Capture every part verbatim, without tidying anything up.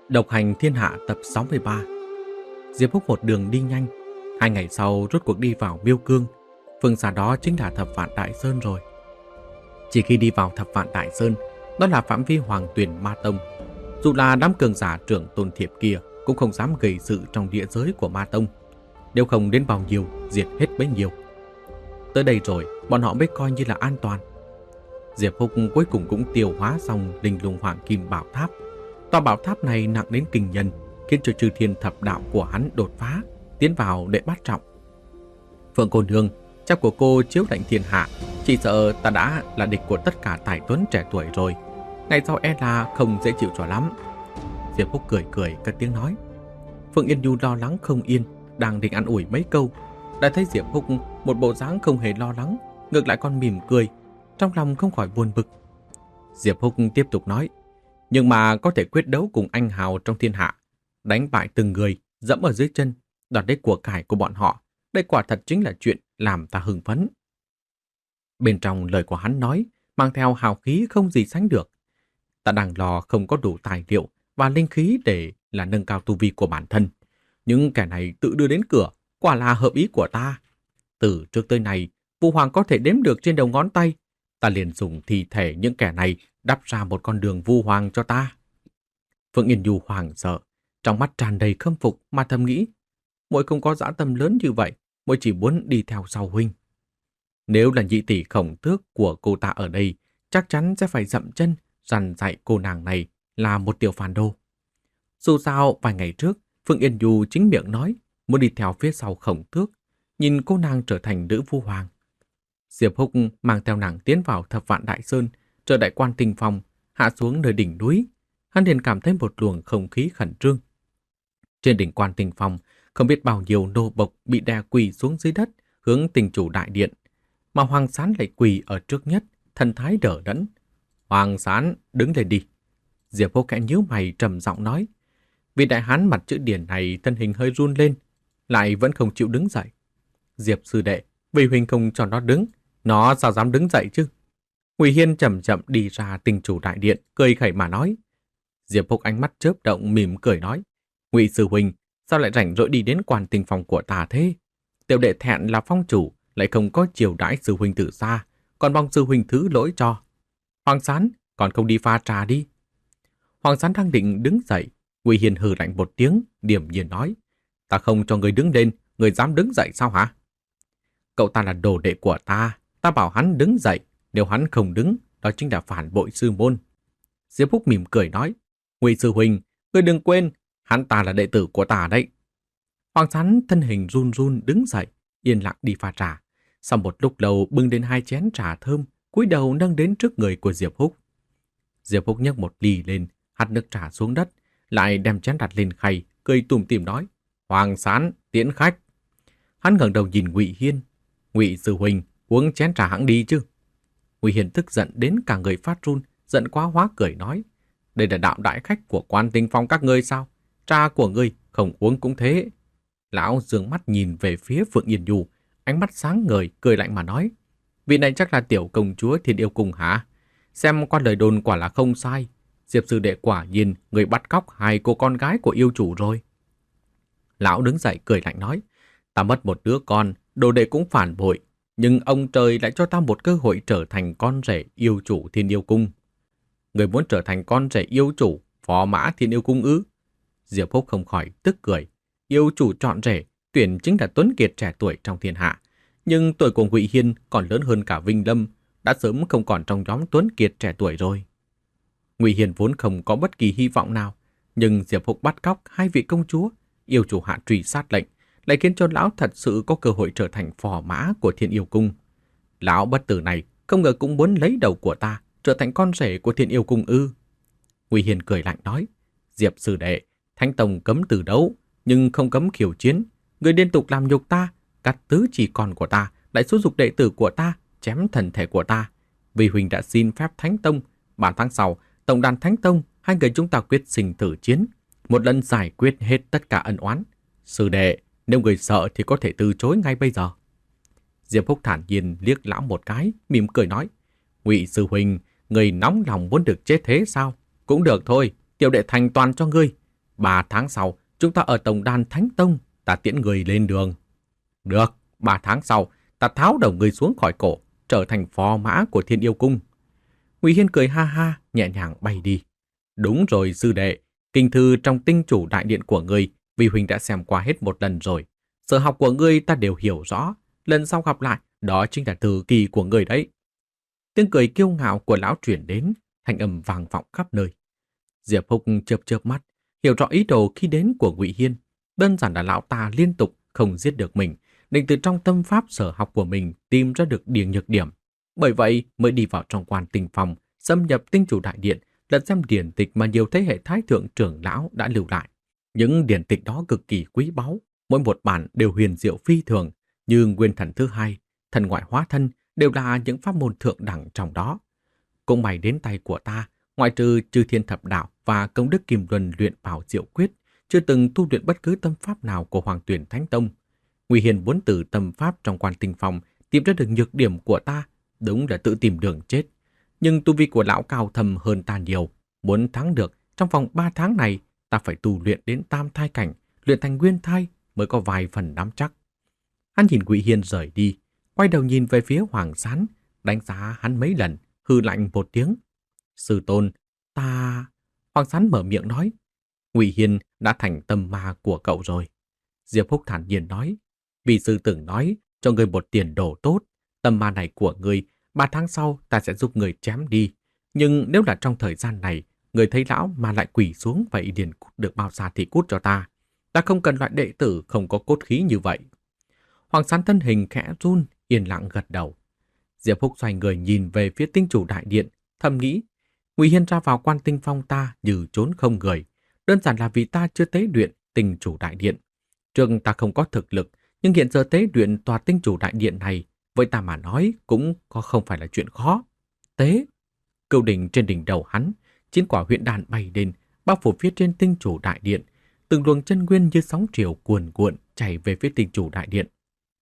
Độc hành thiên hạ tập sáu mươi ba. Diệp Húc một đường đi nhanh. Hai ngày sau rốt cuộc đi vào Miêu Cương. Phương xa đó chính là Thập Vạn Đại Sơn rồi. Chỉ khi đi vào Thập Vạn Đại Sơn, đó là phạm vi Hoàng Tuyền Ma Tông. Dù là đám cường giả trưởng tôn thiệp kia cũng không dám gây sự trong địa giới của Ma Tông. Nếu không đến bao nhiêu, diệt hết bấy nhiêu. Tới đây rồi, bọn họ mới coi như là an toàn. Diệp Húc cuối cùng cũng tiêu hóa xong linh lung hoàng kim bảo tháp. Tòa bảo tháp này nặng đến kinh nhân, khiến cho chư thiên thập đạo của hắn đột phá, tiến vào để bắt trọng. Phượng cô nương, chắc của cô chiếu lệnh thiên hạ, chỉ sợ ta đã là địch của tất cả tài tuấn trẻ tuổi rồi. Ngày sau e là không dễ chịu cho lắm. Diệp Húc cười cười cất tiếng nói. Phượng Yên Nhu lo lắng không yên, đang định an ủi mấy câu, đã thấy Diệp Húc một bộ dáng không hề lo lắng, ngược lại còn mỉm cười, trong lòng không khỏi buồn bực. Diệp Húc tiếp tục nói, nhưng mà có thể quyết đấu cùng anh hào trong thiên hạ, đánh bại từng người, dẫm ở dưới chân, đoạt lấy của cải của bọn họ, đây quả thật chính là chuyện làm ta hưng phấn. Bên trong lời của hắn nói, mang theo hào khí không gì sánh được. Ta đang lo không có đủ tài liệu và linh khí để là nâng cao tu vi của bản thân. Nhưng kẻ này tự đưa đến cửa, quả là hợp ý của ta. Từ trước tới nay, Vũ Hoàng có thể đếm được trên đầu ngón tay. Ta liền dùng thi thể những kẻ này đắp ra một con đường Vu Hoàng cho ta. Phượng Yên Nhu hoảng sợ, trong mắt tràn đầy khâm phục mà thầm nghĩ, muội không có dã tâm lớn như vậy, muội chỉ muốn đi theo sau huynh. Nếu là nhị tỷ Khổng Tước của cô ta ở đây, chắc chắn sẽ phải dậm chân dằn dạy cô nàng này là một tiểu phản đồ. Dù sao vài ngày trước, Phượng Yên Nhu chính miệng nói muốn đi theo phía sau Khổng Tước, nhìn cô nàng trở thành nữ Vu Hoàng. Diệp Húc mang theo nàng tiến vào Thập Vạn Đại Sơn, trở đại quan tinh phong, hạ xuống nơi đỉnh núi. Hắn liền cảm thấy một luồng không khí khẩn trương. Trên đỉnh quan tinh phong, không biết bao nhiêu nô bộc bị đè quỳ xuống dưới đất, hướng tinh chủ đại điện. Mà Hoàng Sán lại quỳ ở trước nhất, thần thái đờ đẫn. Hoàng Sán, đứng lên đi. Diệp Húc khẽ nhíu mày trầm giọng nói. Vị đại hán mặt chữ điển này thân hình hơi run lên, lại vẫn không chịu đứng dậy. Diệp sư đệ, vì huynh không cho nó đứng, nó sao dám đứng dậy chứ? Ngụy Hiên chậm chậm đi ra tinh chủ đại điện, cười khẩy mà nói. Diệp Húc ánh mắt chớp động mỉm cười nói. Ngụy sư huynh, sao lại rảnh rỗi đi đến quan tinh phòng của ta thế? Tiểu đệ thẹn là phong chủ, lại không có chiều đãi sư huynh từ xa, còn mong sư huynh thứ lỗi cho. Hoàng Sán, còn không đi pha trà đi. Hoàng Sán đang định đứng dậy, Ngụy Hiên hừ lạnh một tiếng, điềm nhiên nói. Ta không cho người đứng lên, người dám đứng dậy sao hả? Cậu ta là đồ đệ của ta, ta bảo hắn đứng dậy, nếu hắn không đứng, đó chính là phản bội sư môn. Diệp Húc mỉm cười nói, Ngụy sư huynh, ngươi đừng quên, hắn ta là đệ tử của ta đấy. Hoàng Sán thân hình run run đứng dậy, yên lặng đi pha trà. Sau một lúc lâu bưng đến hai chén trà thơm, cúi đầu nâng đến trước người của Diệp Húc. Diệp Húc nhấc một ly lên, hắt nước trà xuống đất, lại đem chén đặt lên khay, cười tủm tỉm nói, Hoàng Sán, tiễn khách. Hắn ngẩng đầu nhìn Ngụy Hiên. Ngụy sư huynh, uống chén trà hãng đi chứ. Ngụy Hiên tức giận đến cả người phát run, giận quá hóa cười nói, đây là đạo đại khách của quan tinh phong các ngươi sao? Trà của ngươi không uống cũng thế. Lão dương mắt nhìn về phía Phượng Yên Nhu, ánh mắt sáng ngời, cười lạnh mà nói, vị này chắc là tiểu công chúa Thiên Yêu Cung hả? Xem qua lời đồn quả là không sai. Diệp sư đệ quả nhiên người bắt cóc hai cô con gái của yêu chủ rồi. Lão đứng dậy cười lạnh nói, ta mất một đứa con, đồ đệ cũng phản bội, nhưng ông trời lại cho ta một cơ hội trở thành con rể yêu chủ Thiên Yêu Cung. Người muốn trở thành con rể yêu chủ phó mã Thiên Yêu Cung ư? Diệp Húc không khỏi tức cười. Yêu chủ chọn rể tuyển chính là tuấn kiệt trẻ tuổi trong thiên hạ, nhưng tuổi của Ngụy Hiên còn lớn hơn cả Vinh Lâm, đã sớm không còn trong nhóm tuấn kiệt trẻ tuổi rồi. Ngụy Hiên vốn không có bất kỳ hy vọng nào, nhưng Diệp Húc bắt cóc hai vị công chúa, yêu chủ hạ truy sát lệnh, lại khiến cho lão thật sự có cơ hội trở thành phò mã của Thiên Yêu Cung. Lão bất tử này không ngờ cũng muốn lấy đầu của ta, trở thành con rể của Thiên Yêu Cung ư? Ngụy Hiên cười lạnh nói, Diệp sư đệ, Thánh Tông cấm từ đấu, nhưng không cấm khiêu chiến. Người liên tục làm nhục ta, cắt tứ chỉ con của ta, lại xúi giục đệ tử của ta, chém thần thể của ta. Vì huynh đã xin phép Thánh Tông, bản tháng sau, Tổng đàn Thánh Tông, hai người chúng ta quyết sinh tử chiến, một lần giải quyết hết tất cả ân oán. Sư đệ, nếu người sợ thì có thể từ chối ngay bây giờ. Diệp Húc thản nhiên liếc lão một cái, mỉm cười nói, Ngụy sư huynh, người nóng lòng muốn được chết thế sao? Cũng được thôi, tiểu đệ thành toàn cho ngươi. Ba tháng sau, chúng ta ở Tổng đàn Thánh Tông, ta tiễn người lên đường. Được, ba tháng sau, ta tháo đầu người xuống khỏi cổ, trở thành phò mã của Thiên Yêu Cung. Ngụy Hiên cười ha ha, nhẹ nhàng bay đi. Đúng rồi sư đệ, kinh thư trong tinh chủ đại điện của ngươi, vì huynh đã xem qua hết một lần rồi. Sở học của ngươi ta đều hiểu rõ, lần sau gặp lại, đó chính là từ kỳ của ngươi đấy. Tiếng cười kiêu ngạo của lão truyền đến, thanh âm vang vọng khắp nơi. Diệp Húc chớp chớp mắt, hiểu rõ ý đồ khi đến của Ngụy Hiên. Đơn giản là lão ta liên tục không giết được mình, định từ trong tâm pháp sở học của mình tìm ra được điểm nhược điểm. Bởi vậy mới đi vào trong quan tinh phòng, xâm nhập tinh chủ đại điện, lật xem điển tịch mà nhiều thế hệ thái thượng trưởng lão đã lưu lại. Những điển tịch đó cực kỳ quý báu, mỗi một bản đều huyền diệu phi thường, như Nguyên Thần thứ hai, Thần Ngoại Hóa Thân đều là những pháp môn thượng đẳng trong đó. Cũng may đến tay của ta, ngoại trừ Chư Thiên Thập Đạo và công đức Kim Luân luyện bảo diệu quyết, chưa từng tu luyện bất cứ tâm pháp nào của Hoàng Tuyển Thánh Tông. Ngụy Hiền muốn từ tâm pháp trong quan tinh phòng tìm ra được nhược điểm của ta, đúng là tự tìm đường chết. Nhưng tu vi của lão cao thầm hơn ta nhiều, muốn thắng được trong vòng ba tháng này, ta phải tu luyện đến tam thai cảnh, luyện thành nguyên thai mới có vài phần nắm chắc. Hắn nhìn Ngụy Hiên rời đi, quay đầu nhìn về phía Hoàng Sán, đánh giá hắn mấy lần, hừ lạnh một tiếng. Sư tôn, ta... Hoàng Sán mở miệng nói, Ngụy Hiên đã thành tâm ma của cậu rồi. Diệp Húc thản nhiên nói, vì sư từng nói cho ngươi một tiền đồ tốt, tâm ma này của ngươi, ba tháng sau ta sẽ giúp ngươi chém đi. Nhưng nếu là trong thời gian này, ngươi thấy lão mà lại quỳ xuống vậy liền cút được bao xa thì cút cho ta. Ta không cần loại đệ tử không có cốt khí như vậy. Hoàng Sán thân hình khẽ run, yên lặng gật đầu. Diệp Húc xoay người nhìn về phía tinh chủ đại điện, thầm nghĩ, Ngụy Hiên ra vào quan tinh phong ta như trốn không người, đơn giản là vì ta chưa tế luyện tinh chủ đại điện. Trường ta không có thực lực, nhưng hiện giờ tế luyện tòa tinh chủ đại điện này, với ta mà nói cũng có không phải là chuyện khó. Tế, cửu đỉnh trên đỉnh đầu hắn, chín quả huyễn đàn bay lên, bao phủ phía trên tinh chủ đại điện, từng luồng chân nguyên như sóng triều cuồn cuộn chảy về phía tinh chủ đại điện.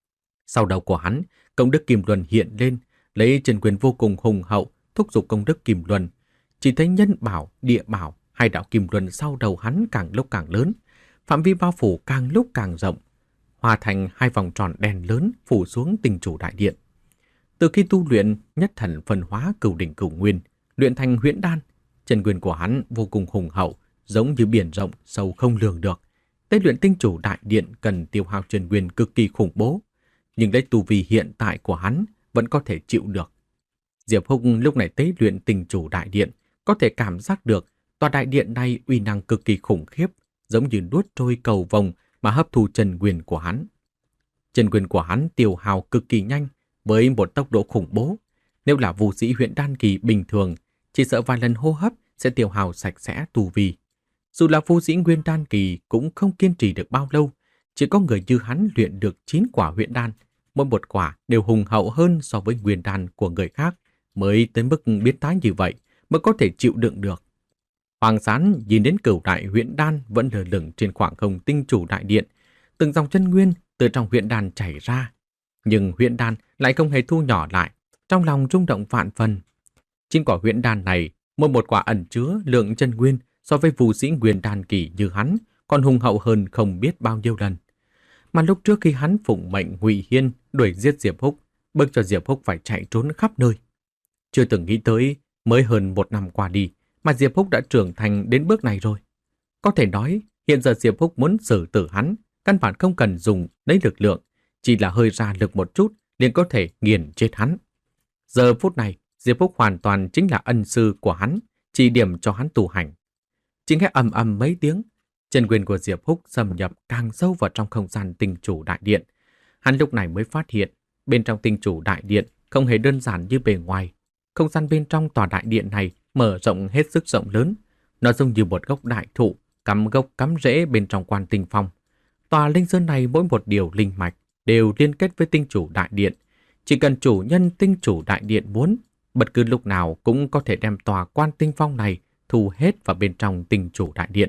Sau đầu của hắn, công đức Kim Luân hiện lên, lấy chân nguyên vô cùng hùng hậu, thúc giục công đức Kim Luân. Chỉ thấy nhân bảo, địa bảo, hai đạo Kim Luân sau đầu hắn càng lúc càng lớn, phạm vi bao phủ càng lúc càng rộng, hòa thành hai vòng tròn đen lớn phủ xuống tinh chủ đại điện. Từ khi tu luyện nhất thần phân hóa cửu đỉnh cửu nguyên, luyện thành huyễn đan, chân nguyên của hắn vô cùng hùng hậu, giống như biển rộng sâu không lường được. Tế luyện tinh chủ đại điện cần tiêu hao chân nguyên cực kỳ khủng bố, nhưng lấy tu vi hiện tại của hắn vẫn có thể chịu được. Diệp Húc lúc này tế luyện tinh chủ đại điện, có thể cảm giác được tòa đại điện này uy năng cực kỳ khủng khiếp, giống như nuốt trôi cầu vồng mà hấp thu chân nguyên của hắn. Chân nguyên của hắn tiêu hao cực kỳ nhanh, với một tốc độ khủng bố. Nếu là vũ sĩ huyện đan kỳ bình thường, chỉ sợ vài lần hô hấp sẽ tiêu hao sạch sẽ tu vi. Dù là vũ sĩ nguyên đan kỳ cũng không kiên trì được bao lâu, chỉ có người như hắn luyện được chín quả huyện đan, mỗi một quả đều hùng hậu hơn so với nguyên đan của người khác, mới tới mức biến thái như vậy, mới có thể chịu đựng được. Hoàng Sán nhìn đến cửu đại huyễn đan vẫn lơ lửng trên khoảng không tinh chủ đại điện, từng dòng chân nguyên từ trong huyễn đan chảy ra, nhưng huyễn đan lại không hề thu nhỏ lại, trong lòng rung động vạn phần. Chín quả huyễn đan này, mỗi một quả ẩn chứa lượng chân nguyên so với vũ sĩ nguyên đan kỳ như hắn còn hùng hậu hơn không biết bao nhiêu lần. Mà lúc trước khi hắn phụng mệnh Ngụy Hiên đuổi giết Diệp Húc, bức cho Diệp Húc phải chạy trốn khắp nơi. Chưa từng nghĩ tới, mới hơn một năm qua đi, mà Diệp Húc đã trưởng thành đến bước này rồi. Có thể nói, hiện giờ Diệp Húc muốn xử tử hắn, căn bản không cần dùng lấy lực lượng, chỉ là hơi ra lực một chút liền có thể nghiền chết hắn. Giờ phút này, Diệp Húc hoàn toàn chính là ân sư của hắn, chỉ điểm cho hắn tu hành. Chỉ nghe ầm ầm mấy tiếng, chân nguyên của Diệp Húc xâm nhập càng sâu vào trong không gian tinh chủ đại điện. Hắn lúc này mới phát hiện, bên trong tinh chủ đại điện không hề đơn giản như bề ngoài. Không gian bên trong tòa đại điện này mở rộng hết sức rộng lớn, nó giống như một gốc đại thụ cắm gốc cắm rễ bên trong quan tinh phong. Tòa linh sơn này mỗi một điều linh mạch đều liên kết với tinh chủ đại điện. Chỉ cần chủ nhân tinh chủ đại điện muốn, bất cứ lúc nào cũng có thể đem tòa quan tinh phong này thu hết vào bên trong tinh chủ đại điện.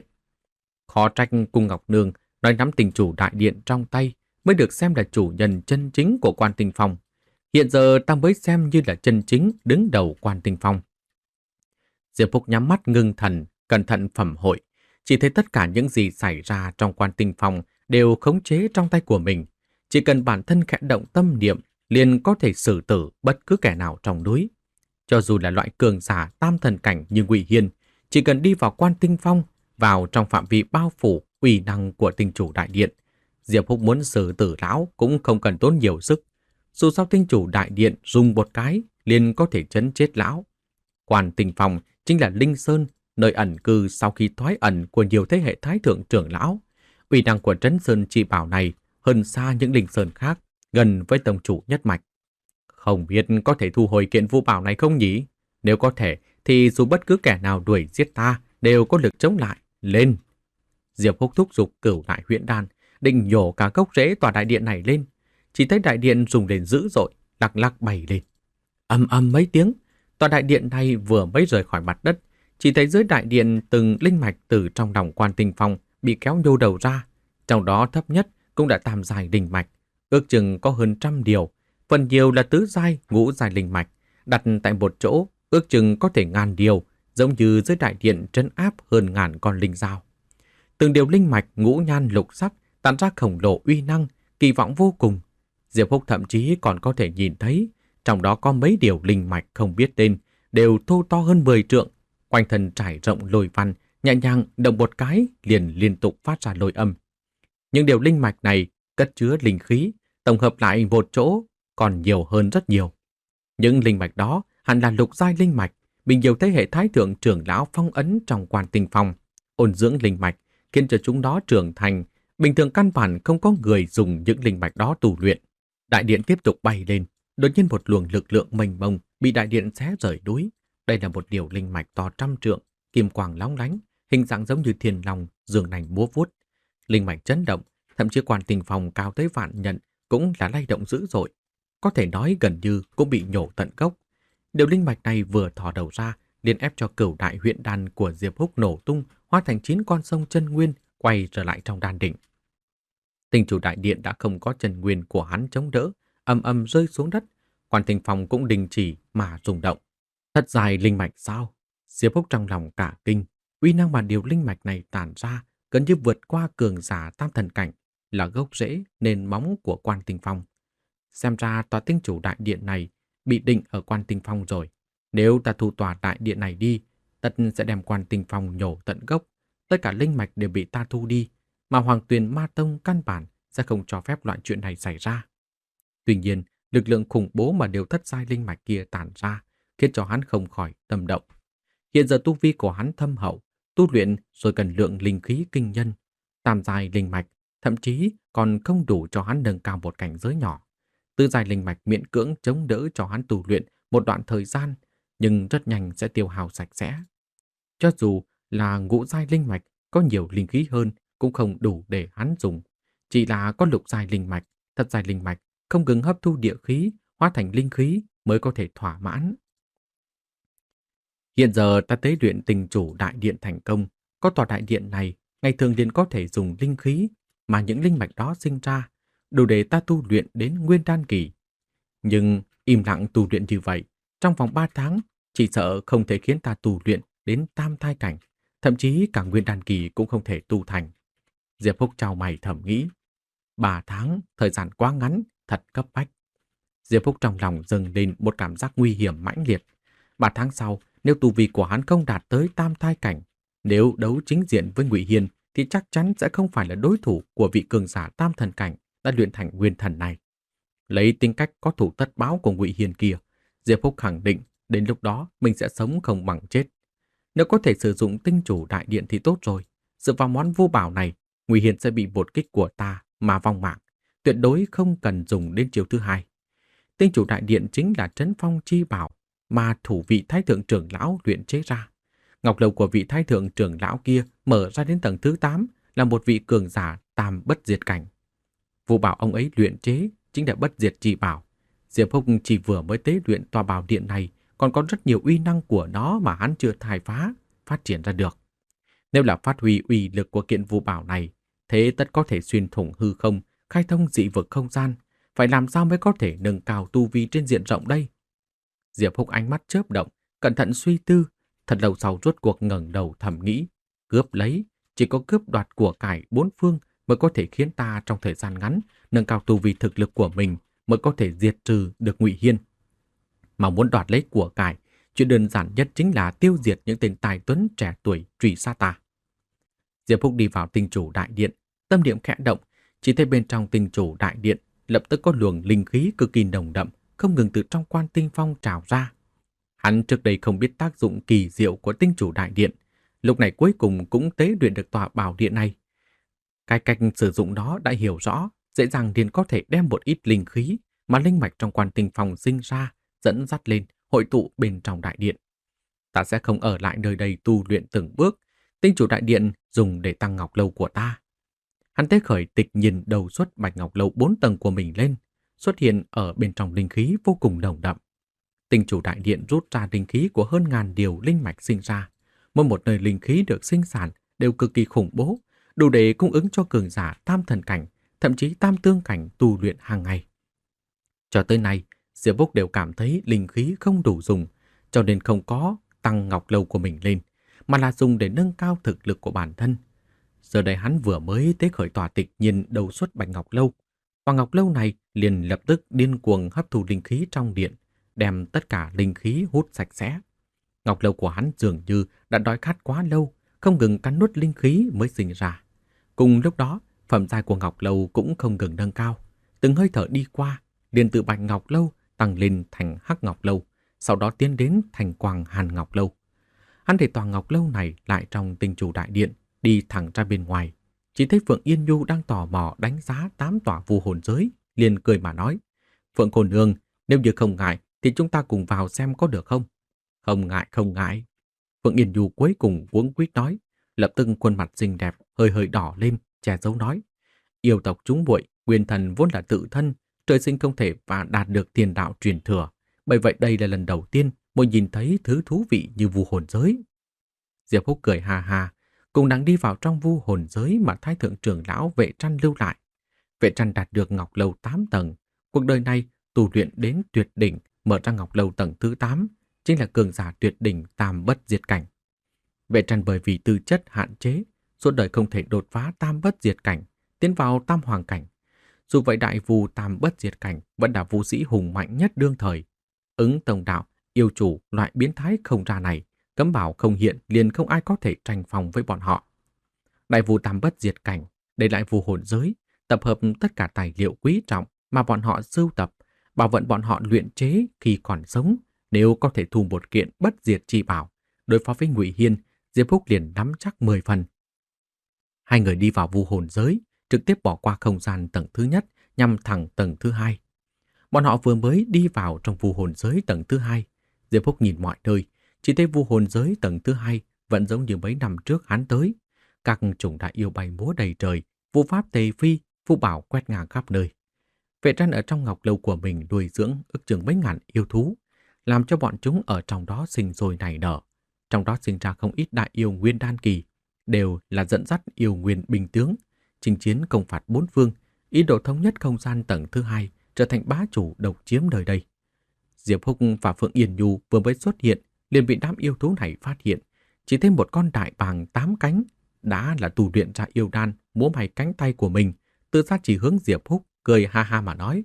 Khó trách Cung Ngọc Nương nói nắm tinh chủ đại điện trong tay mới được xem là chủ nhân chân chính của quan tinh phong. Hiện giờ ta mới xem như là chân chính đứng đầu quan tinh phong. Diệp Húc nhắm mắt ngưng thần, cẩn thận phẩm hội. Chỉ thấy tất cả những gì xảy ra trong Quan Tinh Phong đều khống chế trong tay của mình. Chỉ cần bản thân khẽ động tâm niệm, liền có thể xử tử bất cứ kẻ nào trong núi. Cho dù là loại cường giả tam thần cảnh như Ngụy Hiên, chỉ cần đi vào Quan Tinh Phong, vào trong phạm vi bao phủ uy năng của tinh chủ đại điện, Diệp Húc muốn xử tử lão cũng không cần tốn nhiều sức. Dù sao tinh chủ đại điện dùng một cái liền có thể chấn chết lão. Quan Tinh Phong chính là Linh Sơn, nơi ẩn cư sau khi thoái ẩn của nhiều thế hệ thái thượng trưởng lão. Uy năng của Trấn Sơn chi bảo này hơn xa những linh sơn khác, gần với tông chủ nhất mạch. Không biết có thể thu hồi kiện vũ bảo này không nhỉ? Nếu có thể, thì dù bất cứ kẻ nào đuổi giết ta đều có lực chống lại. Lên! Diệp Húc thúc giục Cửu Đại Huyễn Đan, định nhổ cả gốc rễ tòa đại điện này lên. Chỉ thấy đại điện rung lên dữ dội, lắc lắc bay lên. Ầm ầm mấy tiếng, tòa đại điện này vừa mới rời khỏi mặt đất, chỉ thấy dưới đại điện từng linh mạch từ trong lòng Quan Tinh Phong bị kéo nhô đầu ra. Trong đó thấp nhất cũng đã tam giai linh mạch, ước chừng có hơn trăm điều, phần nhiều là tứ giai, ngũ giai linh mạch, đặt tại một chỗ, ước chừng có thể ngàn điều, giống như dưới đại điện trấn áp hơn ngàn con linh dao. Từng điều linh mạch ngũ nhan lục sắc tản ra khổng lồ uy năng, kỳ vọng vô cùng. Diệp Húc thậm chí còn có thể nhìn thấy, trong đó có mấy điều linh mạch không biết tên, đều thô to hơn mười trượng, quanh thân trải rộng lôi văn, nhẹ nhàng động một cái liền liên tục phát ra lôi âm. Những điều linh mạch này cất chứa linh khí, tổng hợp lại một chỗ còn nhiều hơn rất nhiều. Những linh mạch đó hẳn là lục giai linh mạch, bị nhiều thế hệ thái thượng trưởng lão phong ấn trong Quan Tinh Phong, ôn dưỡng linh mạch, khiến cho chúng đó trưởng thành. Bình thường căn bản không có người dùng những linh mạch đó tu luyện. Đại điện tiếp tục bay lên, đột nhiên một luồng lực lượng mênh mông bị đại điện xé rời núi. Đây là một điều linh mạch to trăm trượng, kim quang lóng lánh, hình dạng giống như thiên long, giường nành múa vuốt. Linh mạch chấn động, thậm chí Quan Tinh Phong cao tới vạn nhận cũng là lay động dữ dội, có thể nói gần như cũng bị nhổ tận gốc. Điều linh mạch này vừa thò đầu ra, liền ép cho Cửu Đại Huyễn Đan của Diệp Húc nổ tung, hóa thành chín con sông chân nguyên quay trở lại trong đan đỉnh. Tinh chủ đại điện đã không có chân nguyên của hắn chống đỡ, ầm ầm rơi xuống đất. Quan Tinh Phong cũng đình chỉ mà rung động. Thật dài linh mạch sao? Diệp Húc trong lòng cả kinh. Uy năng mà điều linh mạch này tản ra gần như vượt qua cường giả tam thần cảnh, là gốc rễ nền móng của Quan Tinh Phong. Xem ra tòa tinh chủ đại điện này bị định ở Quan Tinh Phong rồi. Nếu ta thu tòa đại điện này đi, tất sẽ đem Quan Tinh Phong nhổ tận gốc. Tất cả linh mạch đều bị ta thu đi, mà Hoàng Tuyền Ma Tông căn bản sẽ không cho phép loại chuyện này xảy ra. Tuy nhiên, lực lượng khủng bố mà điều thất giai linh mạch kia tản ra khiến cho hắn không khỏi tâm động. Hiện giờ tu vi của hắn thâm hậu, tu luyện rồi cần lượng linh khí kinh nhân. Tam giai linh mạch thậm chí còn không đủ cho hắn nâng cao một cảnh giới nhỏ. Tứ giai linh mạch miễn cưỡng chống đỡ cho hắn tu luyện một đoạn thời gian, nhưng rất nhanh sẽ tiêu hao sạch sẽ. Cho dù là ngũ giai linh mạch có nhiều linh khí hơn cũng không đủ để hắn dùng. Chỉ là có lục giai linh mạch, thất giai linh mạch không ngừng hấp thu địa khí, hóa thành linh khí mới có thể thỏa mãn. Hiện giờ ta tế luyện tinh chủ đại điện thành công, có tòa đại điện này, ngày thường liền có thể dùng linh khí mà những linh mạch đó sinh ra, đủ để ta tu luyện đến nguyên đan kỳ. Nhưng im lặng tu luyện như vậy, trong vòng ba tháng, chỉ sợ không thể khiến ta tu luyện đến tam thai cảnh, thậm chí cả nguyên đan kỳ cũng không thể tu thành. Diệp Húc chau mày thầm nghĩ, ba tháng, thời gian quá ngắn, thật cấp bách. Diệp Húc trong lòng dâng lên một cảm giác nguy hiểm mãnh liệt. Ba tháng sau, nếu tu vi của hắn không đạt tới tam thai cảnh, nếu đấu chính diện với Ngụy Hiên thì chắc chắn sẽ không phải là đối thủ của vị cường giả tam thần cảnh đã luyện thành nguyên thần này. Lấy tính cách có thủ tất báo của Ngụy Hiên kia, Diệp Húc khẳng định đến lúc đó mình sẽ sống không bằng chết. Nếu có thể sử dụng tinh chủ đại điện thì tốt rồi. Dựa vào món vô bảo này, Ngụy Hiên sẽ bị một kích của ta mà vong mạng, tuyệt đối không cần dùng đến chiều thứ hai. Tinh chủ đại điện chính là trấn phong chi bảo mà thủ vị thái thượng trưởng lão luyện chế ra. Ngọc lầu của vị thái thượng trưởng lão kia mở ra đến tầng thứ tám là một vị cường giả tam bất diệt cảnh. Vô bảo ông ấy luyện chế chính là bất diệt chi bảo. Diệp Húc chỉ vừa mới tế luyện tòa bảo điện này, còn có rất nhiều uy năng của nó mà hắn chưa khai phá, phát triển ra được. Nếu là phát huy uy lực của kiện vô bảo này, thế tất có thể xuyên thủng hư không, khai thông dị vực không gian. Phải làm sao mới có thể nâng cao tu vi trên diện rộng đây? Diệp Húc ánh mắt chớp động, cẩn thận suy tư, thật lâu sau rốt cuộc ngẩng đầu thầm nghĩ, cướp lấy, Chỉ có cướp đoạt của cải bốn phương mới có thể khiến ta trong thời gian ngắn nâng cao tu vi thực lực của mình, mới có thể diệt trừ được Ngụy Hiên. Mà muốn đoạt lấy của cải, chuyện đơn giản nhất chính là tiêu diệt những tên tài tuấn trẻ tuổi truy sát ta. Diệp Húc đi vào tinh chủ đại điện, tâm niệm khẽ động, chỉ thấy bên trong tinh chủ đại điện lập tức có luồng linh khí cực kỳ nồng đậm, không ngừng từ trong quan tinh phong trào ra. Hắn trước đây không biết tác dụng kỳ diệu của tinh chủ đại điện, lúc này cuối cùng cũng tế luyện được tòa bảo điện này. Cái cách sử dụng đó đã hiểu rõ, dễ dàng liền có thể đem một ít linh khí mà linh mạch trong quan tinh phong sinh ra, dẫn dắt lên, hội tụ bên trong đại điện. Ta sẽ không ở lại nơi đây tu luyện từng bước, tinh chủ đại điện dùng để tăng ngọc lâu của ta. Hắn tế khởi tịch nhìn đầu xuất bạch ngọc lâu bốn tầng của mình lên, xuất hiện ở bên trong linh khí vô cùng nồng đậm. Tinh chủ đại điện rút ra linh khí của hơn ngàn điều linh mạch sinh ra. Mỗi một nơi linh khí được sinh sản đều cực kỳ khủng bố, đủ để cung ứng cho cường giả tam thần cảnh, thậm chí tam tương cảnh tu luyện hàng ngày. Cho tới nay, Diệp Húc đều cảm thấy linh khí không đủ dùng, cho nên không có tăng ngọc lâu của mình lên, mà là dùng để nâng cao thực lực của bản thân. Giờ đây hắn vừa mới tế khởi tòa tịch nhìn đầu xuất bạch ngọc lâu, và ngọc lâu này liền lập tức điên cuồng hấp thu linh khí trong điện, đem tất cả linh khí hút sạch sẽ. Ngọc lâu của hắn dường như đã đói khát quá lâu, không ngừng cắn nuốt linh khí mới sinh ra. Cùng lúc đó, phẩm giai của ngọc lâu cũng không ngừng nâng cao. Từng hơi thở đi qua, liền từ bạch ngọc lâu tăng lên thành hắc ngọc lâu, sau đó tiến đến thành quang hàn ngọc lâu. Hắn để tòa ngọc lâu này lại trong tinh chủ đại điện, đi thẳng ra bên ngoài. Chỉ thấy Phượng Yên Nhu đang tò mò đánh giá tám tòa vu hồn giới, liền cười mà nói: Phượng cô nương, nếu như không ngại thì chúng ta cùng vào xem có được không? Không ngại, không ngại. Phượng Yên Nhu cuối cùng cuống quýt nói, lập tức khuôn mặt xinh đẹp hơi hơi đỏ lên, che giấu nói: Yêu tộc chúng muội, nguyên thần vốn là tự thân, trời sinh không thể và đạt được tiền đạo truyền thừa. Bởi vậy đây là lần đầu tiên muội nhìn thấy thứ thú vị như vu hồn giới. Diệp Húc cười hà hà, cùng đang đi vào trong vu hồn giới mà Thái thượng trưởng lão Vệ Trăn lưu lại. Vệ Trăn đạt được ngọc lâu tám tầng, cuộc đời này tu luyện đến tuyệt đỉnh, mở ra ngọc lâu tầng thứ tám, chính là cường giả tuyệt đỉnh tam bất diệt cảnh. Vệ Trăn bởi vì tư chất hạn chế, suốt đời không thể đột phá tam bất diệt cảnh, tiến vào tam hoàng cảnh. Dù vậy đại vu tam bất diệt cảnh vẫn là vũ sĩ hùng mạnh nhất đương thời. Ứng tổng đạo, yêu chủ loại biến thái không ra này, cấm bảo không hiện liền không ai có thể tranh phòng với bọn họ. Đại vu tam bất diệt cảnh để lại vu hồn giới, tập hợp tất cả tài liệu quý trọng mà bọn họ sưu tập, bảo vận bọn họ luyện chế khi còn sống. Nếu có thể thu một kiện bất diệt chi bảo, đối phó với Ngụy Hiên, Diệp Húc liền nắm chắc mười phần. Hai người đi vào vu hồn giới, trực tiếp bỏ qua không gian tầng thứ nhất, nhằm thẳng tầng thứ hai. Bọn họ vừa mới đi vào trong vu hồn giới tầng thứ hai, Diệp Húc nhìn mọi nơi, chỉ thấy vu hồn giới tầng thứ hai vẫn giống như mấy năm trước hắn tới. Các chủng đại yêu bay múa đầy trời, vu pháp tề phi, vu bảo quét ngang khắp nơi. Vệ Trăn ở trong ngọc lâu của mình nuôi dưỡng ước chừng mấy ngàn yêu thú, làm cho bọn chúng ở trong đó sinh sôi nảy nở. Trong đó sinh ra không ít đại yêu nguyên đan kỳ, đều là dẫn dắt yêu nguyên binh tướng, chinh chiến công phạt bốn phương, ý đồ thống nhất không gian tầng thứ hai, trở thành bá chủ độc chiếm nơi đây. Diệp Húc và Phượng Yên Nhu vừa mới xuất hiện, liền bị đám yêu thú này phát hiện. Chỉ thấy một con đại bàng tám cánh, đã là tu luyện ra yêu đan, múa may cánh tay của mình, từ xa chỉ hướng Diệp Húc, cười ha ha mà nói: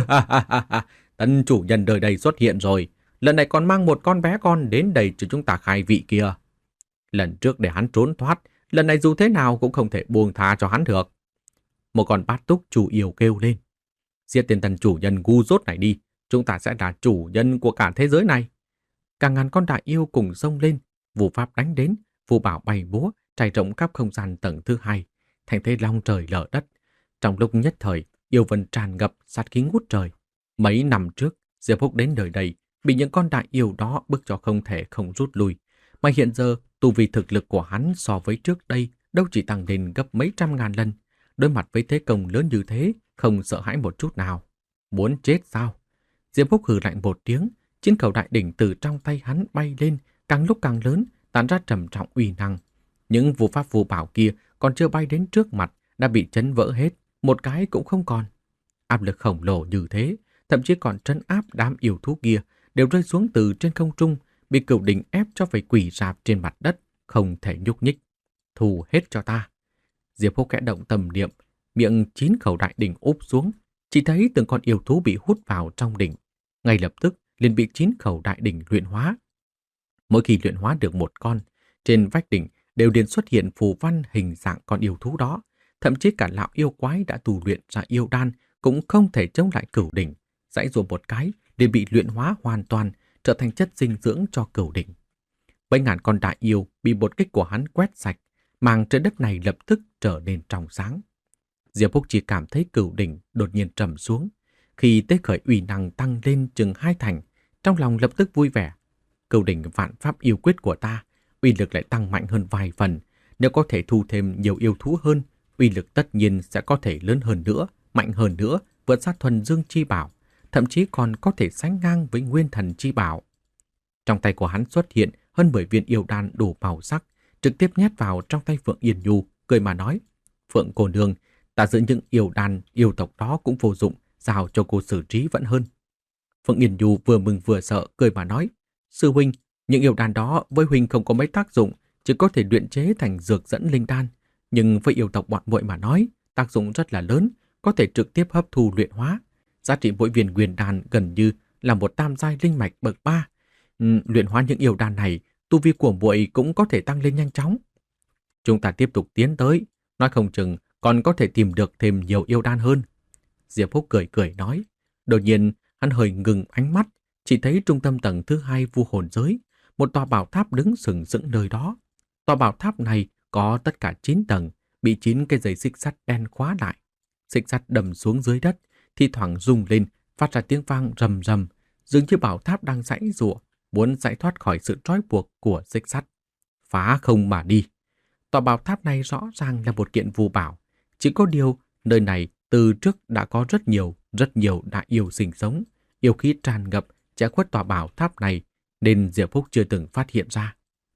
Tân chủ nhân đời đây xuất hiện rồi, lần này còn mang một con bé con đến đây cho chúng ta khai vị kia. Lần trước để hắn trốn thoát, lần này dù thế nào cũng không thể buông tha cho hắn được. Một con bát túc chủ yêu kêu lên: Giết tên tân chủ nhân ngu dốt này đi, chúng ta sẽ là chủ nhân của cả thế giới này. Cả ngàn con đại yêu cùng xông lên, vu pháp đánh đến, vu bảo bay búa, trải rộng khắp không gian tầng thứ hai, thành thế long trời lở đất. Trong lúc nhất thời, yêu vân tràn ngập, sát khí ngút trời. Mấy năm trước, Diệp Húc đến nơi đây, bị những con đại yêu đó bức cho không thể không rút lui. Mà hiện giờ, tu vi thực lực của hắn so với trước đây đâu chỉ tăng lên gấp mấy trăm ngàn lần. Đối mặt với thế công lớn như thế, không sợ hãi một chút nào. Muốn chết sao? Diệp Húc hừ lạnh một tiếng, chiến cầu đại đỉnh từ trong tay hắn bay lên, càng lúc càng lớn, tản ra trầm trọng uy năng. Những vu pháp vu bảo kia còn chưa bay đến trước mặt, đã bị chấn vỡ hết, một cái cũng không còn. Áp lực khổng lồ như thế, thậm chí còn trấn áp đám yêu thú kia, đều rơi xuống từ trên không trung, bị cửu đỉnh ép cho phải quỳ rạp trên mặt đất, không thể nhúc nhích. thù hết cho ta. Diệp Húc khẽ động tâm niệm, miệng chín khẩu đại đỉnh úp xuống, chỉ thấy từng con yêu thú bị hút vào trong đỉnh, ngay lập tức liền bị chín khẩu đại đỉnh luyện hóa. Mỗi khi luyện hóa được một con, trên vách đỉnh đều liền xuất hiện phù văn hình dạng con yêu thú đó. Thậm chí cả lão yêu quái đã tu luyện ra yêu đan cũng không thể chống lại cửu đỉnh. Giãy giụa một cái liền bị luyện hóa hoàn toàn, trở thành chất dinh dưỡng cho cửu đỉnh. Mấy ngàn con đại yêu bị một kích của hắn quét sạch, màng trên đất này lập tức trở nên trong sáng. Diệp Húc chỉ cảm thấy cửu đỉnh đột nhiên trầm xuống. Khi tế khởi uy năng tăng lên chừng hai thành, trong lòng lập tức vui vẻ. Cửu đỉnh vạn pháp yêu quyết của ta, uy lực lại tăng mạnh hơn vài phần. Nếu có thể thu thêm nhiều yêu thú hơn, uy lực tất nhiên sẽ có thể lớn hơn nữa, mạnh hơn nữa, vượt xa thuần dương chi bảo, thậm chí còn có thể sánh ngang với nguyên thần chi bảo. Trong tay của hắn xuất hiện hơn mười viên yêu đan đủ màu sắc, trực tiếp nhét vào trong tay Phượng Yên Nhu, cười mà nói: Phượng cô nương, ta giữ những yêu đan, yêu tộc đó cũng vô dụng, giao cho cô xử trí vẫn hơn. Phượng Yên Nhu vừa mừng vừa sợ, cười mà nói: Sư huynh, những yêu đan đó với huynh không có mấy tác dụng, chỉ có thể luyện chế thành dược dẫn linh đan, nhưng với yêu tộc bọn muội mà nói, tác dụng rất là lớn, có thể trực tiếp hấp thu luyện hóa. Giá trị mỗi viên nguyên đan gần như là một tam giai linh mạch bậc ba. Ừ, luyện hóa những yêu đan này, tu vi của muội cũng có thể tăng lên nhanh chóng. Chúng ta tiếp tục tiến tới, nói không chừng còn có thể tìm được thêm nhiều yêu đan hơn. Diệp Húc cười cười nói. Đột nhiên, hắn hơi ngừng ánh mắt, chỉ thấy trung tâm tầng thứ hai vu hồn giới, một tòa bảo tháp đứng sừng sững nơi đó. Tòa bảo tháp này có tất cả chín tầng, bị chín cây dây xích sắt đen khóa lại. Xích sắt đầm xuống dưới đất, thi thoảng rung lên, phát ra tiếng vang rầm rầm, dường như bảo tháp đang giãy giụa, muốn giải thoát khỏi sự trói buộc của xích sắt. Phá không mà đi. Tòa bảo tháp này rõ ràng là một kiện phù bảo, chỉ có điều nơi này từ trước đã có rất nhiều, rất nhiều đại yêu sinh sống, yêu khí tràn ngập che khuất tòa bảo tháp này, nên Diệp Húc chưa từng phát hiện ra.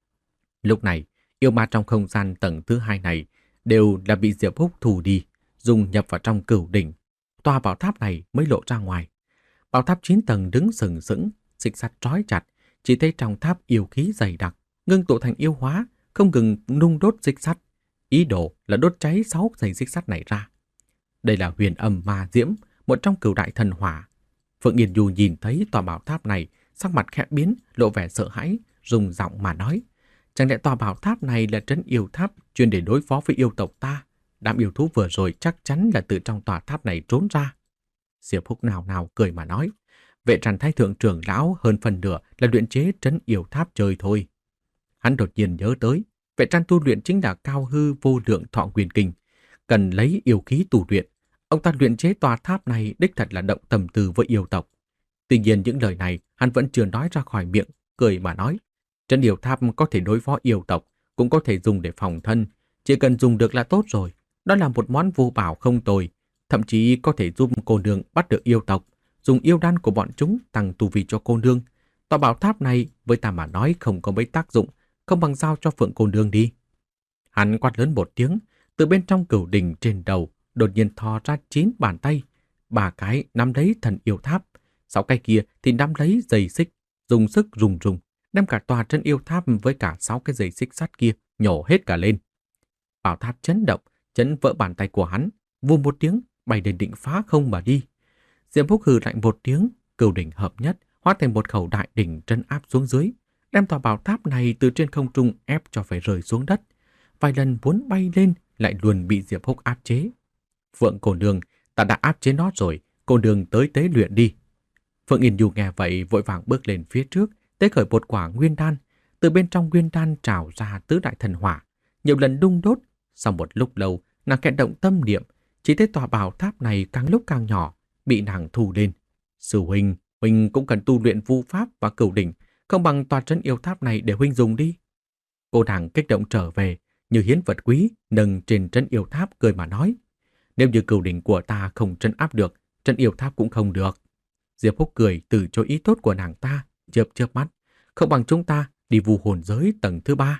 Lúc này, yêu ma trong không gian tầng thứ hai này đều đã bị Diệp Húc thù đi, dùng nhập vào trong cửu đỉnh. Tòa bảo tháp này mới lộ ra ngoài. Bảo tháp chín tầng đứng sừng sững, xích sắt trói chặt, chỉ thấy trong tháp yêu khí dày đặc, ngưng tụ thành yêu hóa, không ngừng nung đốt xích sắt. Ý đồ là đốt cháy sáu dây xích sắt này ra. Đây là huyền âm ma diễm, một trong cửu đại thần hỏa. Phượng Yên Nhu nhìn thấy tòa bảo tháp này, sắc mặt khẽ biến, lộ vẻ sợ hãi, dùng giọng mà nói: chẳng lẽ tòa bảo tháp này là trấn yêu tháp chuyên để đối phó với yêu tộc ta? Đám yêu thú vừa rồi chắc chắn là từ trong tòa tháp này trốn ra. Diệp Húc nào nào cười mà nói: Vệ Trần Thái thượng trưởng lão hơn phần nửa là luyện chế trấn yêu tháp chơi thôi. Hắn đột nhiên nhớ tới, Vệ Trần tu luyện chính là cao hư vô lượng thọ nguyên kinh, cần lấy yêu khí tu luyện. Ông ta luyện chế tòa tháp này đích thật là động tâm tư với yêu tộc. Tuy nhiên những lời này hắn vẫn chưa nói ra khỏi miệng, cười mà nói: trấn yêu tháp có thể đối phó yêu tộc, cũng có thể dùng để phòng thân, chỉ cần dùng được là tốt rồi. Đó là một món vô bảo không tồi, thậm chí có thể giúp cô nương bắt được yêu tộc, dùng yêu đan của bọn chúng tăng tu vi cho cô nương. Tòa bảo tháp này với ta mà nói không có mấy tác dụng, không bằng giao cho Phượng cô nương đi. Hắn quát lớn một tiếng, từ bên trong cửu đỉnh trên đầu đột nhiên thò ra chín bàn tay, ba cái nắm lấy thần yêu tháp, sáu cái kia thì nắm lấy dây xích, dùng sức rùng rùng, đem cả tòa trấn yêu tháp với cả sáu cái dây xích sắt kia nhổ hết cả lên. Bảo tháp chấn động, chấn vỡ bàn tay của hắn, vù một tiếng bay đến định phá không mà đi. Diệp Húc hừ lạnh một tiếng, cửu đỉnh hợp nhất hóa thành một khẩu đại đỉnh trấn áp xuống dưới, đem tòa bảo tháp này từ trên không trung ép cho phải rơi xuống đất. Vài lần muốn bay lên lại luôn bị Diệp Húc áp chế. Phượng cô nương, ta đã áp chế nó rồi, cô nương tới tế luyện đi. Phượng Yên Nhu nghe vậy vội vàng bước lên phía trước, tế khởi một quả nguyên đan. Từ bên trong nguyên đan trào ra tứ đại thần hỏa, nhiều lần đung đốt. Sau một lúc lâu, nàng khẽ động tâm niệm, chỉ thấy tòa bảo tháp này càng lúc càng nhỏ, bị nàng thu lên. Sư huynh, huynh cũng cần tu luyện vu pháp và cửu đỉnh, không bằng tòa trấn yêu tháp này để huynh dùng đi. Cô nàng kích động trở về, như hiến vật quý, nâng trên trấn yêu tháp cười mà nói: nếu như cửu đỉnh của ta không trấn áp được, trấn yêu tháp cũng không được. Diệp Húc cười từ chối ý tốt của nàng ta, chớp chớp mắt: không bằng chúng ta đi vu hồn giới tầng thứ ba.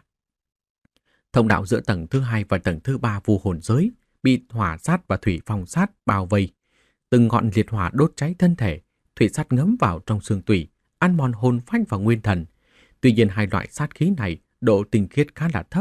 Thông đạo giữa tầng thứ hai và tầng thứ ba vu hồn giới bị hỏa sát và thủy phong sát bao vây. Từng ngọn liệt hỏa đốt cháy thân thể, thủy sát ngấm vào trong xương tủy, ăn mòn hồn phách và nguyên thần. Tuy nhiên hai loại sát khí này độ tinh khiết khá là thấp,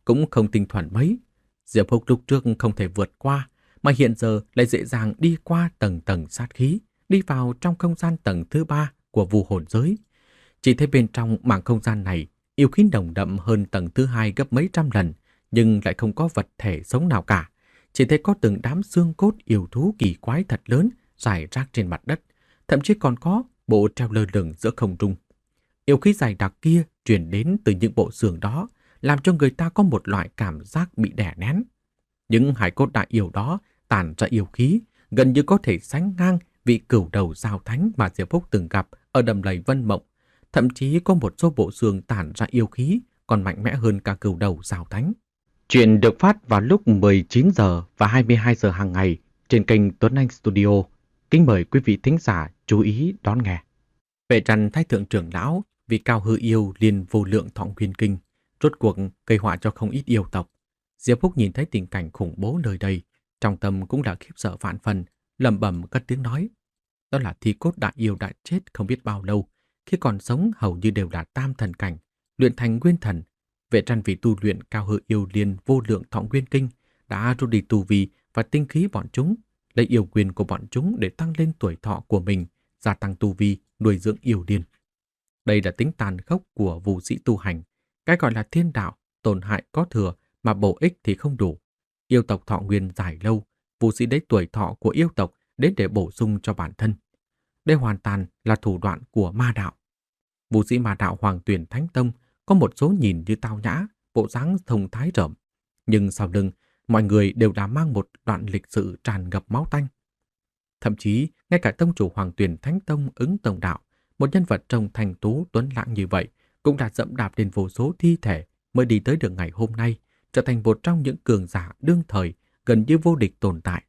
cũng không tinh thuần mấy. Diệp Húc lúc trước không thể vượt qua, mà hiện giờ lại dễ dàng đi qua tầng tầng sát khí, đi vào trong không gian tầng thứ ba của vu hồn giới. Chỉ thấy bên trong mảng không gian này, yêu khí nồng đậm hơn tầng thứ hai gấp mấy trăm lần, nhưng lại không có vật thể sống nào cả. Chỉ thấy có từng đám xương cốt yêu thú kỳ quái thật lớn rải rác trên mặt đất, thậm chí còn có bộ treo lơ lửng giữa không trung. Yêu khí dày đặc kia truyền đến từ những bộ xương đó, làm cho người ta có một loại cảm giác bị đè nén. Những hải cốt đại yêu đó tản ra yêu khí, gần như có thể sánh ngang vị cửu đầu giao thánh mà Diệp Phúc từng gặp ở đầm lầy Vân Mộng. Thậm chí có một số bộ xương tản ra yêu khí còn mạnh mẽ hơn cả cửu đầu giao thánh. Chuyện được phát vào lúc mười chín giờ và hai mươi hai giờ hàng ngày trên kênh Tuấn Anh Studio. Kính mời quý vị thính giả chú ý đón nghe. Vệ Trần Thái Thượng trưởng lão vì cao hư yêu liền vô lượng thọ nguyên kinh, rốt cuộc gây họa cho không ít yêu tộc. Diệp Phúc nhìn thấy tình cảnh khủng bố nơi đây, trong tâm cũng đã khiếp sợ vạn phần, lẩm bẩm cất tiếng nói. Đó là thi cốt đại yêu đã chết không biết bao lâu, khi còn sống hầu như đều là tam thần cảnh, luyện thành nguyên thần. Vệ Trần vì tu luyện cao hư yêu liên vô lượng thọ nguyên kinh đã rút đi tu vi và tinh khí bọn chúng, lấy yêu quyền của bọn chúng để tăng lên tuổi thọ của mình, gia tăng tu vi, nuôi dưỡng yêu điên. Đây là tính tàn khốc của vũ sĩ tu hành. Cái gọi là thiên đạo, tổn hại có thừa mà bổ ích thì không đủ. Yêu tộc thọ nguyên dài lâu, vũ sĩ lấy tuổi thọ của yêu tộc đến để bổ sung cho bản thân. Đây hoàn toàn là thủ đoạn của ma đạo. Vũ sĩ ma đạo Hoàng Tuyền Thánh Tông có một số nhìn như tao nhã, bộ dáng thông thái rộng, nhưng sau lưng mọi người đều đã mang một đoạn lịch sử tràn ngập máu tanh. Thậm chí, ngay cả tông chủ Hoàng Tuyền Thánh Tông ứng tông đạo, một nhân vật trông thành tú tuấn lãng như vậy, cũng đã dẫm đạp lên vô số thi thể mới đi tới được ngày hôm nay, trở thành một trong những cường giả đương thời gần như vô địch tồn tại.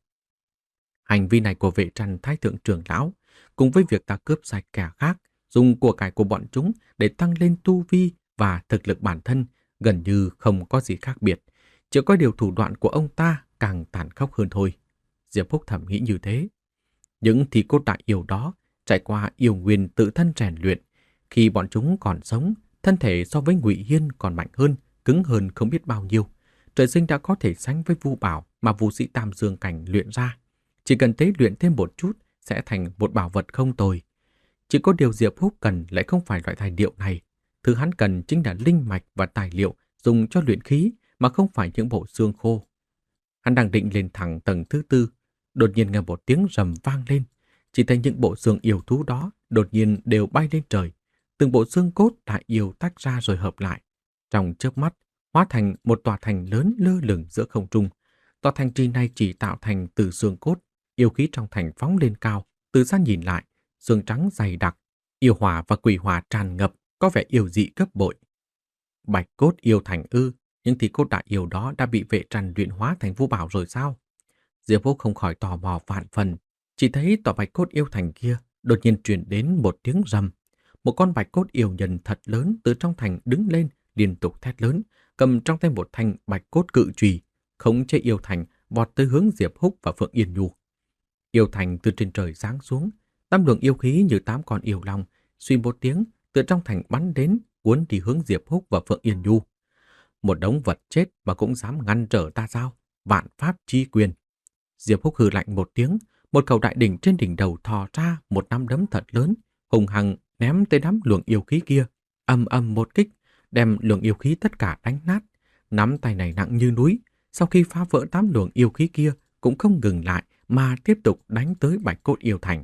Hành vi này của Vệ Trần Thái Thượng trưởng lão, cùng với việc ta cướp sạch kẻ khác, dùng của cải của bọn chúng để tăng lên tu vi và thực lực bản thân, gần như không có gì khác biệt. Chỉ có điều thủ đoạn của ông ta càng tàn khốc hơn thôi. Diệp Phúc thầm nghĩ như thế. Những thi cốt đại yêu đó trải qua yêu nguyên tự thân rèn luyện. Khi bọn chúng còn sống, thân thể so với Ngụy Hiên còn mạnh hơn, cứng hơn không biết bao nhiêu. Trời sinh đã có thể sánh với Vu Bảo mà vũ sĩ Tam Dương cảnh luyện ra. Chỉ cần tế luyện thêm một chút sẽ thành một bảo vật không tồi. Chỉ có điều Diệp Húc cần lại không phải loại tài liệu này. Thứ hắn cần chính là linh mạch và tài liệu dùng cho luyện khí mà không phải những bộ xương khô. Hắn đang định lên thẳng tầng thứ tư, đột nhiên nghe một tiếng rầm vang lên. Chỉ thấy những bộ xương yêu thú đó đột nhiên đều bay lên trời. Từng bộ xương cốt đại yêu tách ra rồi hợp lại. Trong chớp mắt, hóa thành một tòa thành lớn lơ lửng giữa không trung. Tòa thành trì này chỉ tạo thành từ xương cốt, yêu khí trong thành phóng lên cao, từ xa nhìn lại, xương trắng dày đặc, yêu hỏa và quỷ hỏa tràn ngập, có vẻ yêu dị gấp bội. Bạch cốt yêu thành ư, những thi cốt đại yêu đó đã bị Vệ Trần luyện hóa thành Vu Bảo rồi sao? Diệp Vô không khỏi tò mò vạn phần, chỉ thấy tòa bạch cốt yêu thành kia đột nhiên truyền đến một tiếng rầm. Một con bạch cốt yêu nhân thật lớn từ trong thành đứng lên, liên tục thét lớn, cầm trong tay một thanh bạch cốt cự chùy, khống chế yêu thành vọt tới hướng Diệp Húc và Phượng Yên Nhu. Yêu thành từ trên trời giáng xuống, tám luồng yêu khí như tám con yêu long, suy một tiếng từ trong thành bắn đến, cuốn đi hướng Diệp Húc và Phượng Yên Nhu. Một đống vật chết mà cũng dám ngăn trở ta sao? Vạn pháp chi quyền. Diệp Húc hừ lạnh một tiếng, một cầu đại đỉnh trên đỉnh đầu thò ra một nắm đấm thật lớn, hùng hăng ném tới đám luồng yêu khí kia, ầm ầm một kích, đem luồng yêu khí tất cả đánh nát. Nắm tay này nặng như núi, sau khi phá vỡ tám luồng yêu khí kia cũng không ngừng lại mà tiếp tục đánh tới bạch cốt yêu thành.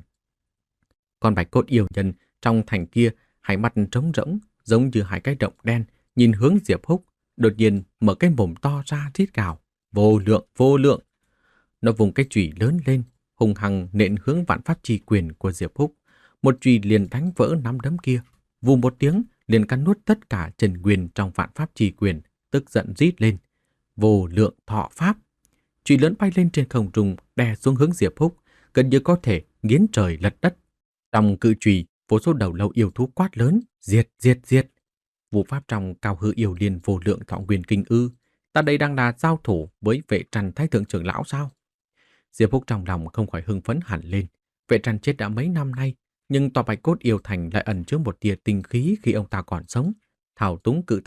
Còn bạch cốt yêu nhân trong thành kia, hai mắt trống rỗng, giống như hai cái động đen, nhìn hướng Diệp Húc, đột nhiên mở cái mồm to ra rít gào, vô lượng, vô lượng. Nó vùng cái chùy lớn lên, hùng hăng nện hướng vạn pháp chi quyền của Diệp Húc. Một chùy liền đánh vỡ nắm đấm kia, vù một tiếng liền cắn nuốt tất cả trần nguyên trong vạn pháp chi quyền, tức giận rít lên, vô lượng thọ pháp. Chùy lớn bay lên trên không trung, đè xuống hướng Diệp Húc, gần như có thể nghiến trời lật đất. Trong cự chùy, vô số đầu lâu yêu thú quát lớn, diệt, diệt, diệt. Vụ pháp trong cao hư yêu liên vô lượng thọ nguyên kinh ư? Ta đây đang là giao thủ với Vệ Trần Thái Thượng trưởng lão sao? Diệp Húc trong lòng không khỏi hưng phấn hẳn lên. Vệ Trần chết đã mấy năm nay, nhưng tòa bạch cốt yêu thành lại ẩn chứa một tia tinh khí khi ông ta còn sống. Thảo túng cự thành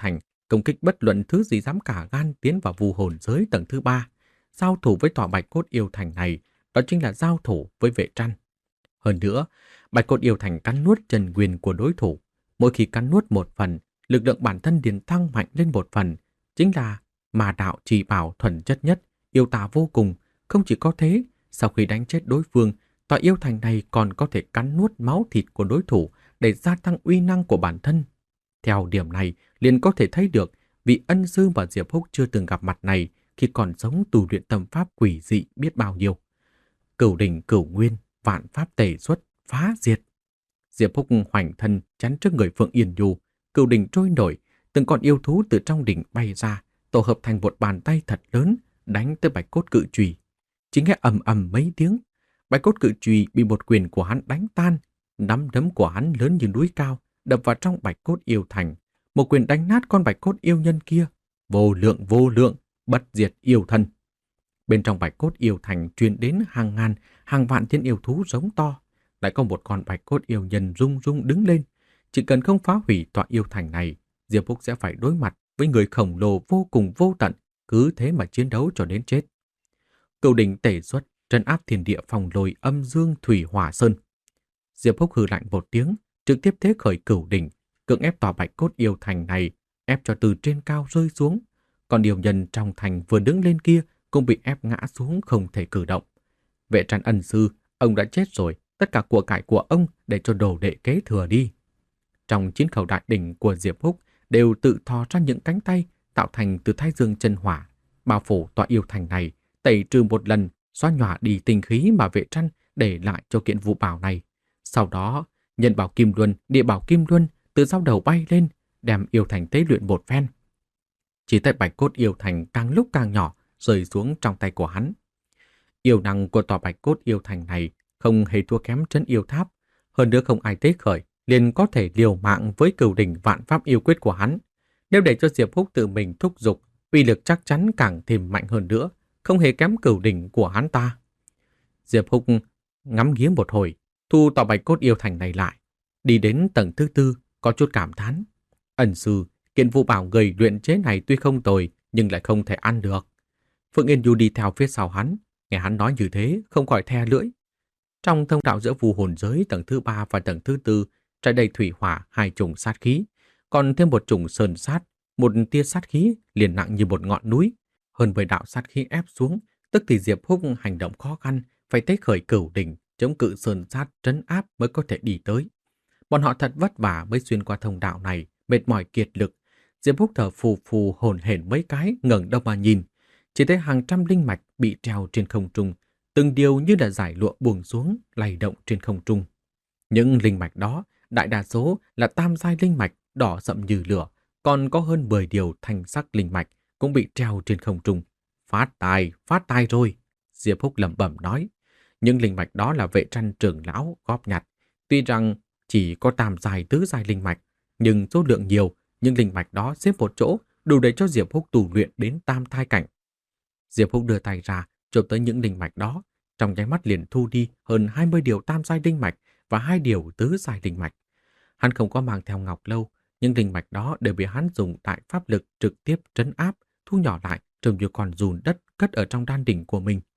công kích bất luận thứ gì dám cả gan tiến vào vu hồn giới tầng thứ ba. Giao thủ với tòa bạch cốt yêu thành này, đó chính là giao thủ với vệ trăn. Hơn nữa, bạch cốt yêu thành cắn nuốt chân nguyên của đối thủ. Mỗi khi cắn nuốt một phần, lực lượng bản thân liền tăng mạnh lên một phần, chính là mà đạo chỉ bảo thuần chất nhất, yêu tà vô cùng. Không chỉ có thế, sau khi đánh chết đối phương, tòa yêu thành này còn có thể cắn nuốt máu thịt của đối thủ để gia tăng uy năng của bản thân. Theo điểm này, liền có thể thấy được vị ân sư và Diệp Húc chưa từng gặp mặt này khi còn sống tu luyện tâm pháp quỷ dị biết bao nhiêu. Cửu đỉnh cửu nguyên, vạn pháp tề xuất, phá diệt. Diệp Húc hoành thân chắn trước người Phượng Yên Nhu, cửu đỉnh trôi nổi, từng con yêu thú từ trong đỉnh bay ra, tổ hợp thành một bàn tay thật lớn, đánh tới bạch cốt cự chùy. Chỉ nghe ầm ầm mấy tiếng, bạch cốt cự chùy bị một quyền của hắn đánh tan, nắm đấm của hắn lớn như núi cao, đập vào trong bạch cốt yêu thành. Một quyền đánh nát con bạch cốt yêu nhân kia, vô lượng vô lượng, bất diệt yêu thân. Bên trong bạch cốt yêu thành truyền đến hàng ngàn, hàng vạn thiên yêu thú giống to. Lại có một con bạch cốt yêu nhân rung rung đứng lên. Chỉ cần không phá hủy tọa yêu thành này, Diệp Húc sẽ phải đối mặt với người khổng lồ vô cùng vô tận, cứ thế mà chiến đấu cho đến chết. Cửu đỉnh tể xuất, trấn áp thiên địa phòng lôi âm dương thủy hỏa sơn. Diệp Húc hừ lạnh một tiếng, trực tiếp thế khởi cửu đỉnh, cưỡng ép tòa bạch cốt yêu thành này, ép cho từ trên cao rơi xuống. Còn điều nhân trong thành vừa đứng lên kia cũng bị ép ngã xuống không thể cử động. Vệ Trăn ân sư, ông đã chết rồi, tất cả của cải của ông để cho đồ đệ kế thừa đi. Trong chiến khẩu đại đỉnh của Diệp Húc đều tự thò ra những cánh tay tạo thành từ thái dương chân hỏa, bao phủ tòa yêu thành này, tẩy trừ một lần, xóa nhòa đi tinh khí mà Vệ Trăn để lại cho kiện vũ bảo này. Sau đó, nhân bảo kim luân, địa bảo kim luân từ sau đầu bay lên, đem yêu thành tế luyện một phen. Chỉ thấy bạch cốt yêu thành càng lúc càng nhỏ, rơi xuống trong tay của hắn. Yêu năng của tòa bạch cốt yêu thành này không hề thua kém trấn yêu tháp, hơn nữa không ai tế khởi liền có thể liều mạng với cửu đỉnh vạn pháp yêu quyết của hắn. Nếu để cho Diệp Húc tự mình thúc giục, uy lực chắc chắn càng thêm mạnh hơn nữa, không hề kém cửu đỉnh của hắn ta. Diệp Húc ngắm nghía một hồi, thu tòa bạch cốt yêu thành này lại, đi đến tầng thứ tư, có chút cảm thán. Ẩn sư, kiện vũ bảo người luyện chế này tuy không tồi, nhưng lại không thể ăn được. Phượng Yên Nhu đi theo phía sau hắn, nghe hắn nói như thế, không khỏi the lưỡi. Trong thông đạo giữa vu hồn giới tầng thứ ba và tầng thứ tư, trải đầy thủy hỏa hai chủng sát khí, còn thêm một chủng sơn sát, một tia sát khí liền nặng như một ngọn núi. Hơn mười đạo sát khí ép xuống, tức thì Diệp Húc hành động khó khăn, phải tế khởi cửu đỉnh, chống cự sơn sát trấn áp mới có thể đi tới. Bọn họ thật vất vả mới xuyên qua thông đạo này, mệt mỏi kiệt lực. Diệp Húc thở phù phù hổn hển mấy cái, ngẩng đầu mà nhìn, chỉ thấy hàng trăm linh mạch bị treo trên không trung, từng điều như là dải lụa buông xuống, lay động trên không trung. Những linh mạch đó, đại đa số là tam giai linh mạch đỏ sậm như lửa, còn có hơn mười điều thanh sắc linh mạch cũng bị treo trên không trung. Phát tài, phát tài rồi, Diệp Húc lẩm bẩm nói. Những linh mạch đó là Vệ Trăn trưởng lão góp nhặt, tuy rằng chỉ có tam giai tứ giai linh mạch, nhưng số lượng nhiều, những linh mạch đó xếp một chỗ đủ để cho Diệp Húc tu luyện đến tam thai cảnh. Diệp Húc đưa tay ra, chộp tới những linh mạch đó, trong nháy mắt liền thu đi hơn hai mươi điều tam giai linh mạch và hai điều tứ giai linh mạch. Hắn không có mang theo ngọc lâu, nhưng linh mạch đó đều bị hắn dùng đại pháp lực trực tiếp trấn áp, thu nhỏ lại, trông như con giun đất cất ở trong đan đỉnh của mình.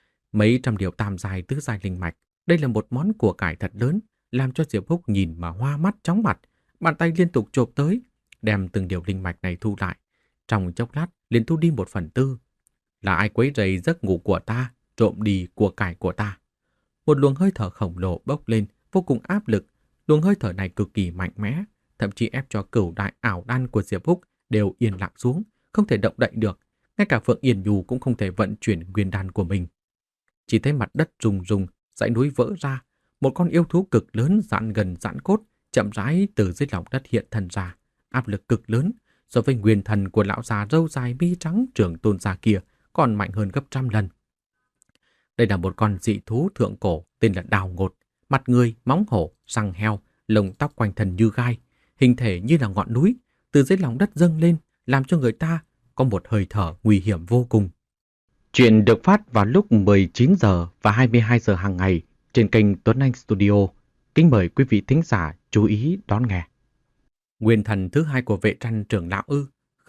Mấy trăm điều tam giai tứ giai linh mạch, đây là một món của cải thật lớn, làm cho Diệp Húc nhìn mà hoa mắt chóng mặt, bàn tay liên tục chộp tới, đem từng điều linh mạch này thu lại. Trong chốc lát liền thu đi một phần tư. Là ai quấy rầy giấc ngủ của ta, trộm đi của cải của ta? Một luồng hơi thở khổng lồ bốc lên, vô cùng áp lực. Luồng hơi thở này cực kỳ mạnh mẽ, thậm chí ép cho cửu đại ảo đan của Diệp Húc đều yên lặng xuống, không thể động đậy được. Ngay cả Phượng Yên Nhu cũng không thể vận chuyển nguyên đan của mình. Chỉ thấy mặt đất rung rung, dãy núi vỡ ra, một con yêu thú cực lớn dạn gần dạn cốt chậm rãi từ dưới lòng đất hiện thân ra, áp lực cực lớn so với nguyên thần của lão già râu dài mi trắng trưởng tôn gia kia còn mạnh hơn gấp trăm lần. Đây là một con dị thú thượng cổ tên là Đào Ngột, mặt người, móng hổ, răng heo, lông tóc quanh thân như gai, hình thể như là ngọn núi, từ dưới lòng đất dâng lên, làm cho người ta có một hơi thở nguy hiểm vô cùng. Chuyện được phát vào lúc mười chín giờ và hai mươi hai giờ hàng ngày trên kênh Tuấn Anh Studio. Kính mời quý vị thính giả chú ý đón nghe. Nguyên thần thứ hai của Vệ Trăn trưởng lão ư?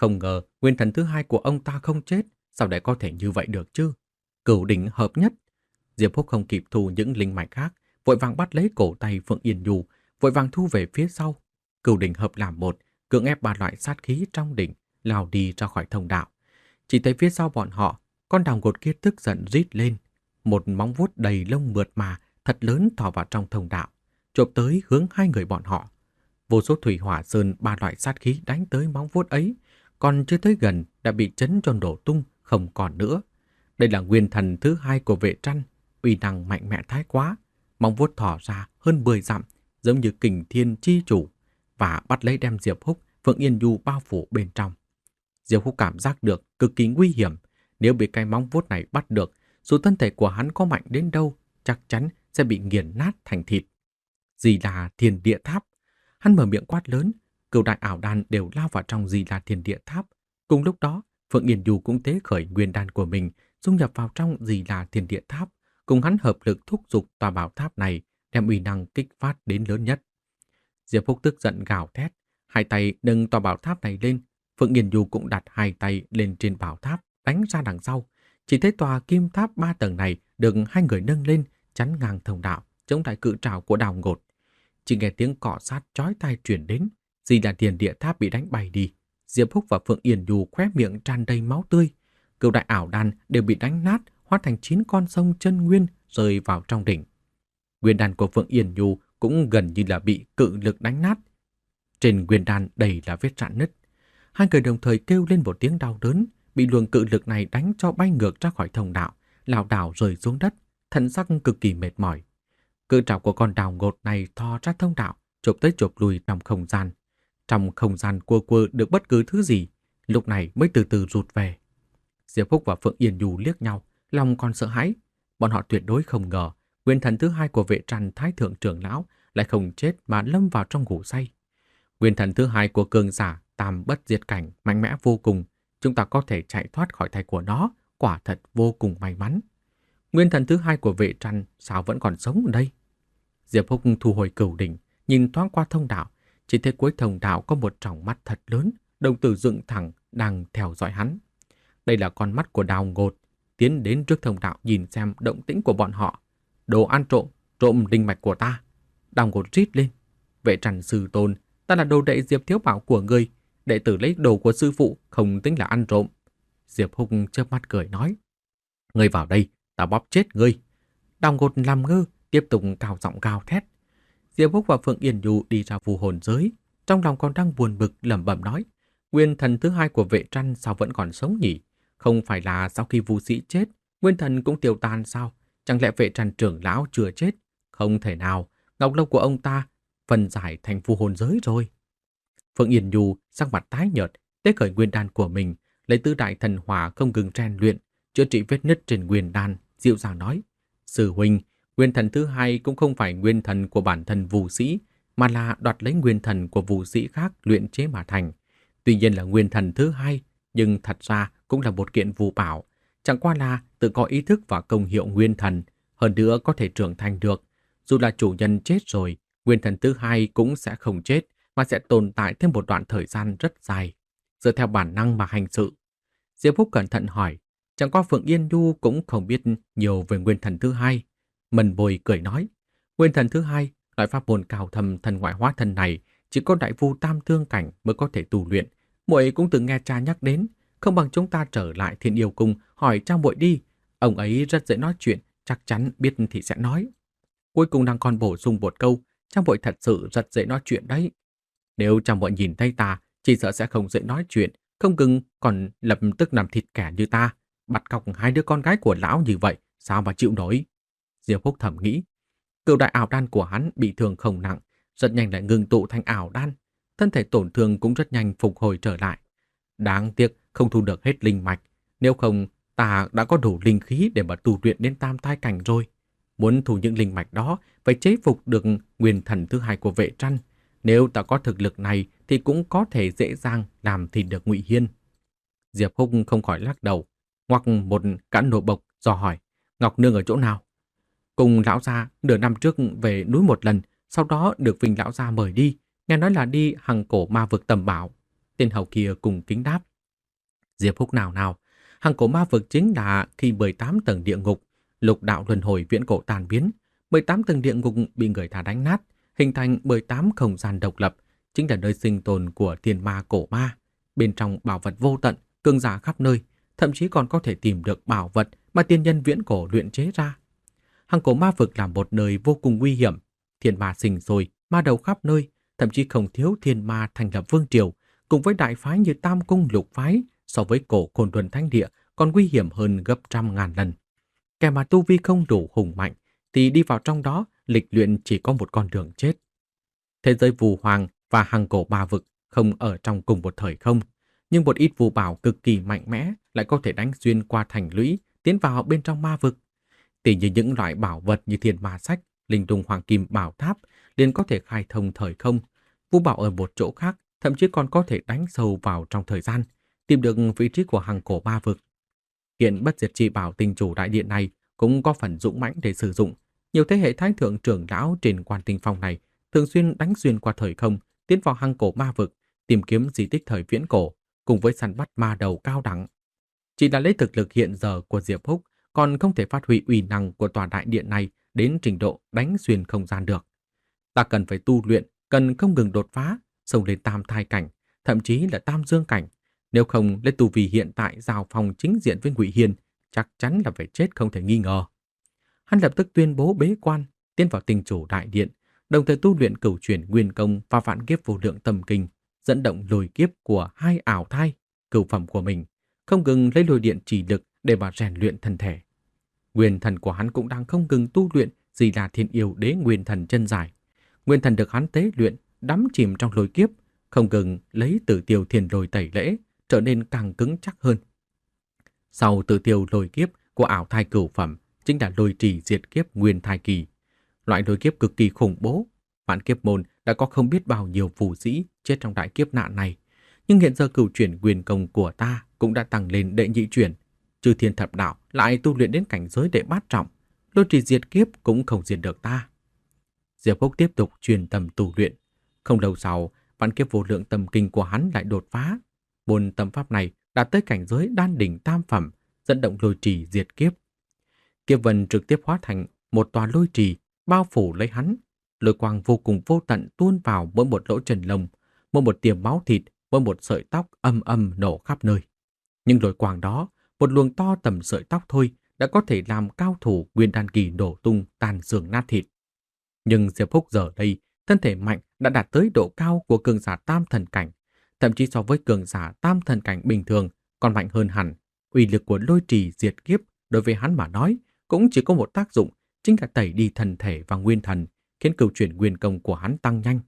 Không ngờ nguyên thần thứ hai của ông ta không chết, sao lại có thể như vậy được chứ? Cửu đỉnh hợp nhất. Diệp Húc không kịp thu những linh mạch khác, vội vàng bắt lấy cổ tay Phượng Yên Nhu, vội vàng thu về phía sau. Cửu đỉnh hợp làm một, cưỡng ép ba loại sát khí trong đỉnh, lao đi ra khỏi thông đạo. Chỉ thấy phía sau bọn họ, con đào ngột kia tức giận rít lên. Một móng vuốt đầy lông mượt mà, thật lớn thò vào trong thông đạo, chộp tới hướng hai người bọn họ. Vô số thủy hỏa sơn ba loại sát khí đánh tới móng vuốt ấy, còn chưa tới gần đã bị chấn cho nổ tung, không còn nữa. Đây là nguyên thần thứ hai của vệ trăn, uy năng mạnh mẽ thái quá. Móng vuốt thỏ ra hơn mười dặm, giống như kình thiên chi chủ, và bắt lấy đem Diệp Húc, Phượng Yên Nhu bao phủ bên trong. Diệp Húc cảm giác được cực kỳ nguy hiểm. Nếu bị cái móng vuốt này bắt được, dù thân thể của hắn có mạnh đến đâu, chắc chắn sẽ bị nghiền nát thành thịt. Gì là thiên địa tháp? Hắn mở miệng quát lớn, cửu đại ảo đan đều lao vào trong gì là thiên địa tháp. Cùng lúc đó, Phượng Yên Nhu cũng tế khởi nguyên đan của mình, dung nhập vào trong gì là thiên địa tháp, cùng hắn hợp lực thúc giục tòa bảo tháp này, đem uy năng kích phát đến lớn nhất. Diệp Húc tức giận gào thét, hai tay nâng tòa bảo tháp này lên. Phượng Yên Nhu cũng đặt hai tay lên trên bảo tháp, đánh ra đằng sau. Chỉ thấy tòa kim tháp ba tầng này được hai người nâng lên, chắn ngang thông đạo, chống lại cự trảo của đào ngột. Chỉ nghe tiếng cọ sát chói tai truyền đến, gì là thiên địa tháp bị đánh bay đi. Diệp Húc và Phượng Yên Nhu khóe miệng tràn đầy máu tươi. Cửu đại ảo đan đều bị đánh nát, hóa thành chín con sông chân nguyên rơi vào trong đỉnh. Nguyên đan của Phượng Yên Nhu cũng gần như là bị cự lực đánh nát. Trên nguyên đan đầy là vết rạn nứt. Hai người đồng thời kêu lên một tiếng đau đớn, bị luồng cự lực này đánh cho bay ngược ra khỏi thông đạo, lảo đảo rơi xuống đất, thân sắc cực kỳ mệt mỏi. Cự trảo của con đào ngột này thò ra thông đạo, chộp tới chộp lui trong không gian. Trong không gian quơ quơ được bất cứ thứ gì, lúc này mới từ từ rụt về. Diệp Húc và Phượng Yên Nhu liếc nhau, lòng còn sợ hãi. Bọn họ tuyệt đối không ngờ, nguyên thần thứ hai của vệ trăn thái thượng trưởng lão lại không chết mà lâm vào trong ngủ say. Nguyên thần thứ hai của cường giả tam bất diệt cảnh mạnh mẽ vô cùng, chúng ta có thể chạy thoát khỏi tay của nó, quả thật vô cùng may mắn. Nguyên thần thứ hai của vệ trăn sao vẫn còn sống ở đây? Diệp Húc thu hồi cửu đỉnh, nhìn thoáng qua thông đạo, chỉ thấy cuối thông đạo có một tròng mắt thật lớn, đồng tử dựng thẳng đang theo dõi hắn. Đây là con mắt của đào ngột, tiến đến trước thông đạo nhìn xem động tĩnh của bọn họ. Đồ ăn trộm, trộm linh mạch của ta. Đào ngột rít lên. Vệ trăn sư tôn, ta là đồ đệ Diệp Thiếu Bảo của ngươi, đệ tử lấy đồ của sư phụ không tính là ăn trộm. Diệp Húc chớp mắt cười nói, ngươi vào đây, ta bóp chết ngươi. Đào ngột làm ngơ, tiếp tục cao giọng gào thét. Diệp Húc và Phượng Yên Nhu đi ra phù hồn giới, trong lòng còn đang buồn bực lẩm bẩm nói, nguyên thần thứ hai của vệ trăn sao vẫn còn sống nhỉ? Không phải là sau khi Vu Sĩ chết, nguyên thần cũng tiêu tan sao? Chẳng lẽ vệ trăn trưởng lão chưa chết? Không thể nào, ngọc lông của ông ta phân giải thành phù hồn giới rồi. Phượng Yên Nhu sắc mặt tái nhợt, tế khởi nguyên đan của mình, lấy tứ đại thần hỏa không ngừng rèn luyện, chữa trị vết nứt trên nguyên đan, dịu dàng nói, sư huynh, nguyên thần thứ hai cũng không phải nguyên thần của bản thân Vu Sĩ, mà là đoạt lấy nguyên thần của Vu Sĩ khác luyện chế mà thành. Tuy nhiên là nguyên thần thứ hai, nhưng thật ra cũng là một kiện phù bảo, chẳng qua là tự có ý thức và công hiệu nguyên thần, hơn nữa có thể trưởng thành được. Dù là chủ nhân chết rồi, nguyên thần thứ hai cũng sẽ không chết, mà sẽ tồn tại thêm một đoạn thời gian rất dài, dựa theo bản năng mà hành sự. Diệp Húc cẩn thận hỏi, chẳng qua Phượng Yên Nhu cũng không biết nhiều về nguyên thần thứ hai. Mần Bồi cười nói, nguyên thần thứ hai, loại pháp môn cao thâm thần ngoại hóa thân này, chỉ có đại vu tam thương cảnh mới có thể tu luyện. Muội cũng từng nghe cha nhắc đến, không bằng chúng ta trở lại Thiên Yêu Cung hỏi cha muội đi. Ông ấy rất dễ nói chuyện, chắc chắn biết thì sẽ nói. Cuối cùng đang còn bổ sung một câu, cha muội thật sự rất dễ nói chuyện đấy. Nếu cha muội nhìn thấy ta, chỉ sợ sẽ không dễ nói chuyện, không ngừng còn lập tức làm thịt kẻ như ta. Bắt cóc hai đứa con gái của lão như vậy, sao mà chịu nổi? Diệp Húc thầm nghĩ. Cửu đại ảo đan của hắn bị thương không nặng, rất nhanh lại ngừng tụ thành ảo đan. Thân thể tổn thương cũng rất nhanh phục hồi trở lại. Đáng tiếc không thu được hết linh mạch, nếu không ta đã có đủ linh khí để mà tu luyện đến tam thai cảnh rồi. Muốn thu những linh mạch đó, phải chế phục được nguyên thần thứ hai của vệ trăn. Nếu ta có thực lực này thì cũng có thể dễ dàng làm thịt được Ngụy Hiên. Diệp Húc không khỏi lắc đầu, ngoặc một cãn nổi bộc dò hỏi, Ngọc Nương ở chỗ nào? Cùng lão gia nửa năm trước về núi một lần, sau đó được Vinh lão gia mời đi, nghe nói là đi hằng cổ ma vực tầm bảo. Tên hầu kia cùng kính đáp, Diệp Húc nào nào, hang cổ ma vực chính là khi mười tám tầng địa ngục, lục đạo luân hồi viễn cổ tan biến, mười tám tầng địa ngục bị người ta đánh nát, hình thành mười tám không gian độc lập, chính là nơi sinh tồn của thiên ma cổ ma. Bên trong bảo vật vô tận, cường giả khắp nơi, thậm chí còn có thể tìm được bảo vật mà tiên nhân viễn cổ luyện chế ra. Hang cổ ma vực là một nơi vô cùng nguy hiểm, thiên ma sinh sôi, ma đầu khắp nơi, thậm chí không thiếu thiên ma thành lập vương triều, cùng với đại phái như Tam Cung Lục Phái, so với cổ Côn Luân Thánh Địa còn nguy hiểm hơn gấp trăm ngàn lần. Kẻ mà tu vi không đủ hùng mạnh thì đi vào trong đó, lịch luyện chỉ có một con đường chết. Thế giới phù hoàng và hang cổ ma vực không ở trong cùng một thời không, nhưng một ít phù bảo cực kỳ mạnh mẽ lại có thể đánh xuyên qua thành lũy, tiến vào bên trong ma vực. Tỉ như những loại bảo vật như thiên ma sách, linh đùng hoàng kim bảo tháp liền có thể khai thông thời không. Phù bảo ở một chỗ khác thậm chí còn có thể đánh sâu vào trong thời gian, tìm được vị trí của hang cổ ma vực. Hiện bất diệt chi bảo tinh chủ đại điện này cũng có phần dũng mãnh để sử dụng. Nhiều thế hệ thái thượng trưởng lão trên quan tinh phong này thường xuyên đánh xuyên qua thời không, tiến vào hang cổ ma vực, tìm kiếm di tích thời viễn cổ, cùng với săn bắt ma đầu cao đẳng. Chỉ là lấy thực lực hiện giờ của Diệp Húc, còn không thể phát huy uy năng của tòa đại điện này đến trình độ đánh xuyên không gian được. Ta cần phải tu luyện, cần không ngừng đột phá, xông lên tam thai cảnh, thậm chí là tam dương cảnh. Nếu không, lấy tu vi hiện tại giao phòng chính diện với Ngụy Hiên, chắc chắn là phải chết không thể nghi ngờ. Hắn lập tức tuyên bố bế quan, tiến vào tinh chủ đại điện, đồng thời tu luyện cửu chuyển nguyên công và vạn kiếp vô lượng tâm kinh, dẫn động lôi kiếp của hai ảo thai, cửu phẩm của mình, không ngừng lấy lôi điện chỉ lực để mà rèn luyện thân thể. Nguyên thần của hắn cũng đang không ngừng tu luyện Di Đà Thiên Yêu Đế Nguyên Thần chân giải. Nguyên thần được hắn tế luyện, đắm chìm trong lôi kiếp, không ngừng lấy Tử Tiêu Thiên Lôi tẩy lễ, trở nên càng cứng chắc hơn. Sau Tử Tiêu lôi kiếp của ảo thai cửu phẩm chính là lôi trì diệt kiếp nguyên thai kỳ. Loại lôi kiếp cực kỳ khủng bố. Vạn kiếp môn đã có không biết bao nhiêu phù sĩ chết trong đại kiếp nạn này. Nhưng hiện giờ cửu chuyển nguyên công của ta cũng đã tăng lên đệ nhị chuyển. Chư thiên thập đạo lại tu luyện đến cảnh giới đệ bát trọng. Lôi trì diệt kiếp cũng không diệt được ta. Diệp Húc tiếp tục truyền tâm tu luyện. Không lâu sau, vạn kiếp vô lượng tâm kinh của hắn lại đột phá. Môn tâm pháp này đạt tới cảnh giới đan đỉnh tam phẩm, dẫn động lôi trì diệt kiếp. Kiếp vân trực tiếp hóa thành một tòa lôi trì bao phủ lấy hắn. Lôi quang vô cùng vô tận tuôn vào mỗi một lỗ chân lông, mỗi một tiềm máu thịt, mỗi một sợi tóc âm âm nổ khắp nơi. Nhưng lôi quang đó, một luồng to tầm sợi tóc thôi, đã có thể làm cao thủ nguyên đan kỳ đổ tung tan xương nát thịt. Nhưng Diệp Húc giờ đây, thân thể mạnh đã đạt tới độ cao của cường giả tam thần cảnh, thậm chí so với cường giả tam thần cảnh bình thường còn mạnh hơn hẳn. Uy lực của lôi trì diệt kiếp đối với hắn mà nói cũng chỉ có một tác dụng, chính là tẩy đi thần thể và nguyên thần, khiến cửu chuyển nguyên công của hắn tăng nhanh.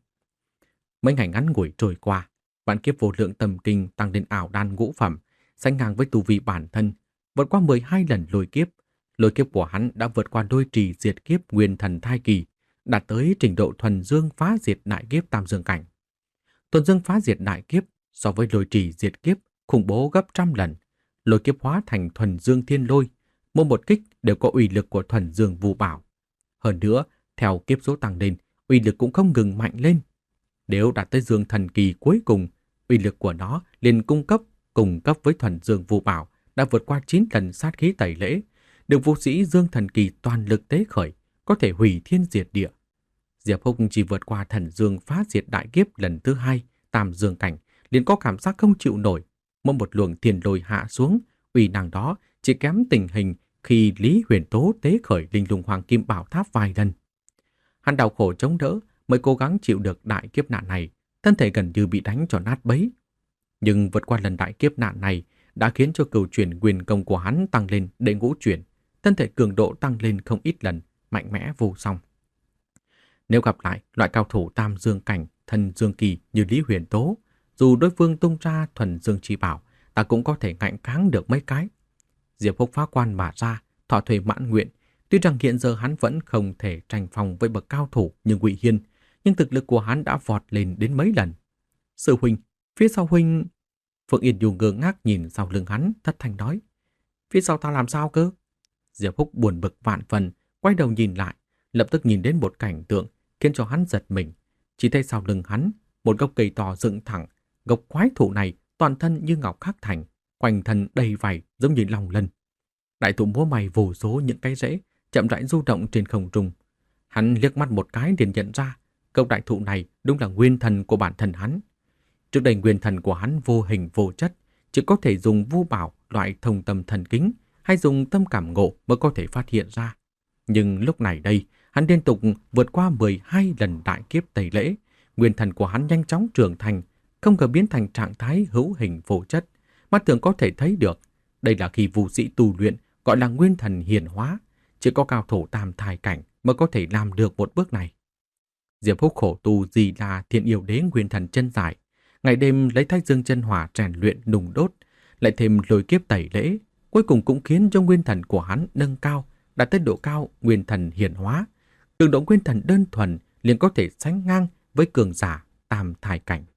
Mấy ngày ngắn ngủi trôi qua, vạn kiếp vô lượng tâm kinh tăng đến ảo đan ngũ phẩm, sánh ngang với tu vi bản thân, vượt qua mười hai lần lôi kiếp. Lôi kiếp của hắn đã vượt qua lôi trì diệt kiếp nguyên thần thai kỳ, đạt tới trình độ thuần dương phá diệt đại kiếp tam dương cảnh. Thuần dương phá diệt đại kiếp so với lôi trì diệt kiếp khủng bố gấp trăm lần. Lôi kiếp hóa thành thuần dương thiên lôi, mỗi một kích đều có uy lực của thuần dương vu bảo. Hơn nữa, theo kiếp số tăng lên, uy lực cũng không ngừng mạnh lên. Nếu đạt tới dương thần kỳ cuối cùng, uy lực của nó liền cung cấp cùng cấp với thuần dương vu bảo đã vượt qua chín lần sát khí tẩy lễ, được vũ sĩ dương thần kỳ toàn lực tế khởi, có thể hủy thiên diệt địa. Diệp Húc chỉ vượt qua thần dương phá diệt đại kiếp lần thứ hai, tam dương cảnh, liền có cảm giác không chịu nổi. Mỗi một luồng thiên lôi hạ xuống, uy năng đó chỉ kém tình hình khi Lý Huyền Tố tế khởi linh lung hoàng kim bảo tháp vài lần. Hắn đau khổ chống đỡ mới cố gắng chịu được đại kiếp nạn này, thân thể gần như bị đánh cho nát bấy. Nhưng vượt qua lần đại kiếp nạn này đã khiến cho cửu chuyển nguyên công của hắn tăng lên đệ ngũ chuyển, thân thể cường độ tăng lên không ít lần, mạnh mẽ vô song. Nếu gặp lại loại cao thủ tam dương cảnh, thần dương kỳ như Lý Huyền Tố, dù đối phương tung ra thuần dương chi bảo, ta cũng có thể ngạnh kháng được mấy cái. Diệp Húc phá quan mà ra, thọ thuế mãn nguyện. Tuy rằng hiện giờ hắn vẫn không thể tranh phong với bậc cao thủ như Ngụy Hiên, nhưng thực lực của hắn đã vọt lên đến mấy lần. Sư huynh, phía sau huynh... Phượng Yên Du ngơ ngác nhìn sau lưng hắn, thất thanh nói: Phía sau ta làm sao cơ? Diệp Húc buồn bực vạn phần, quay đầu nhìn lại, lập tức nhìn đến một cảnh tượng khiến cho hắn giật mình. Chỉ thấy sau lưng hắn, một gốc cây to dựng thẳng, gốc quái thụ này toàn thân như ngọc khắc thành, quanh thân đầy vảy giống như long lân. Đại thụ múa may vô số những cái rễ chậm rãi du động trên không trung. Hắn liếc mắt một cái liền nhận ra gốc đại thụ này đúng là nguyên thần của bản thân hắn. Trước đây nguyên thần của hắn vô hình vô chất, chỉ có thể dùng vu bảo loại thông tâm thần kính hay dùng tâm cảm ngộ mới có thể phát hiện ra. Nhưng lúc này đây, hắn liên tục vượt qua mười hai lần đại kiếp tẩy lễ, nguyên thần của hắn nhanh chóng trưởng thành, không ngờ biến thành trạng thái hữu hình vô chất. Mắt thường có thể thấy được, đây là khi vũ sĩ tu luyện gọi là nguyên thần hiển hóa, chỉ có cao thủ tam thai cảnh mới có thể làm được một bước này. Diệp Húc khổ tu gì là Thiên Yêu Đế nguyên thần chân giải, ngày đêm lấy Thái Dương chân hỏa rèn luyện nung đốt, lại thêm lôi kiếp tẩy lễ, cuối cùng cũng khiến cho nguyên thần của hắn nâng cao, đạt tới độ cao nguyên thần hiển hóa. Cường độ nguyên thần đơn thuần liền có thể sánh ngang với cường giả tam thai cảnh.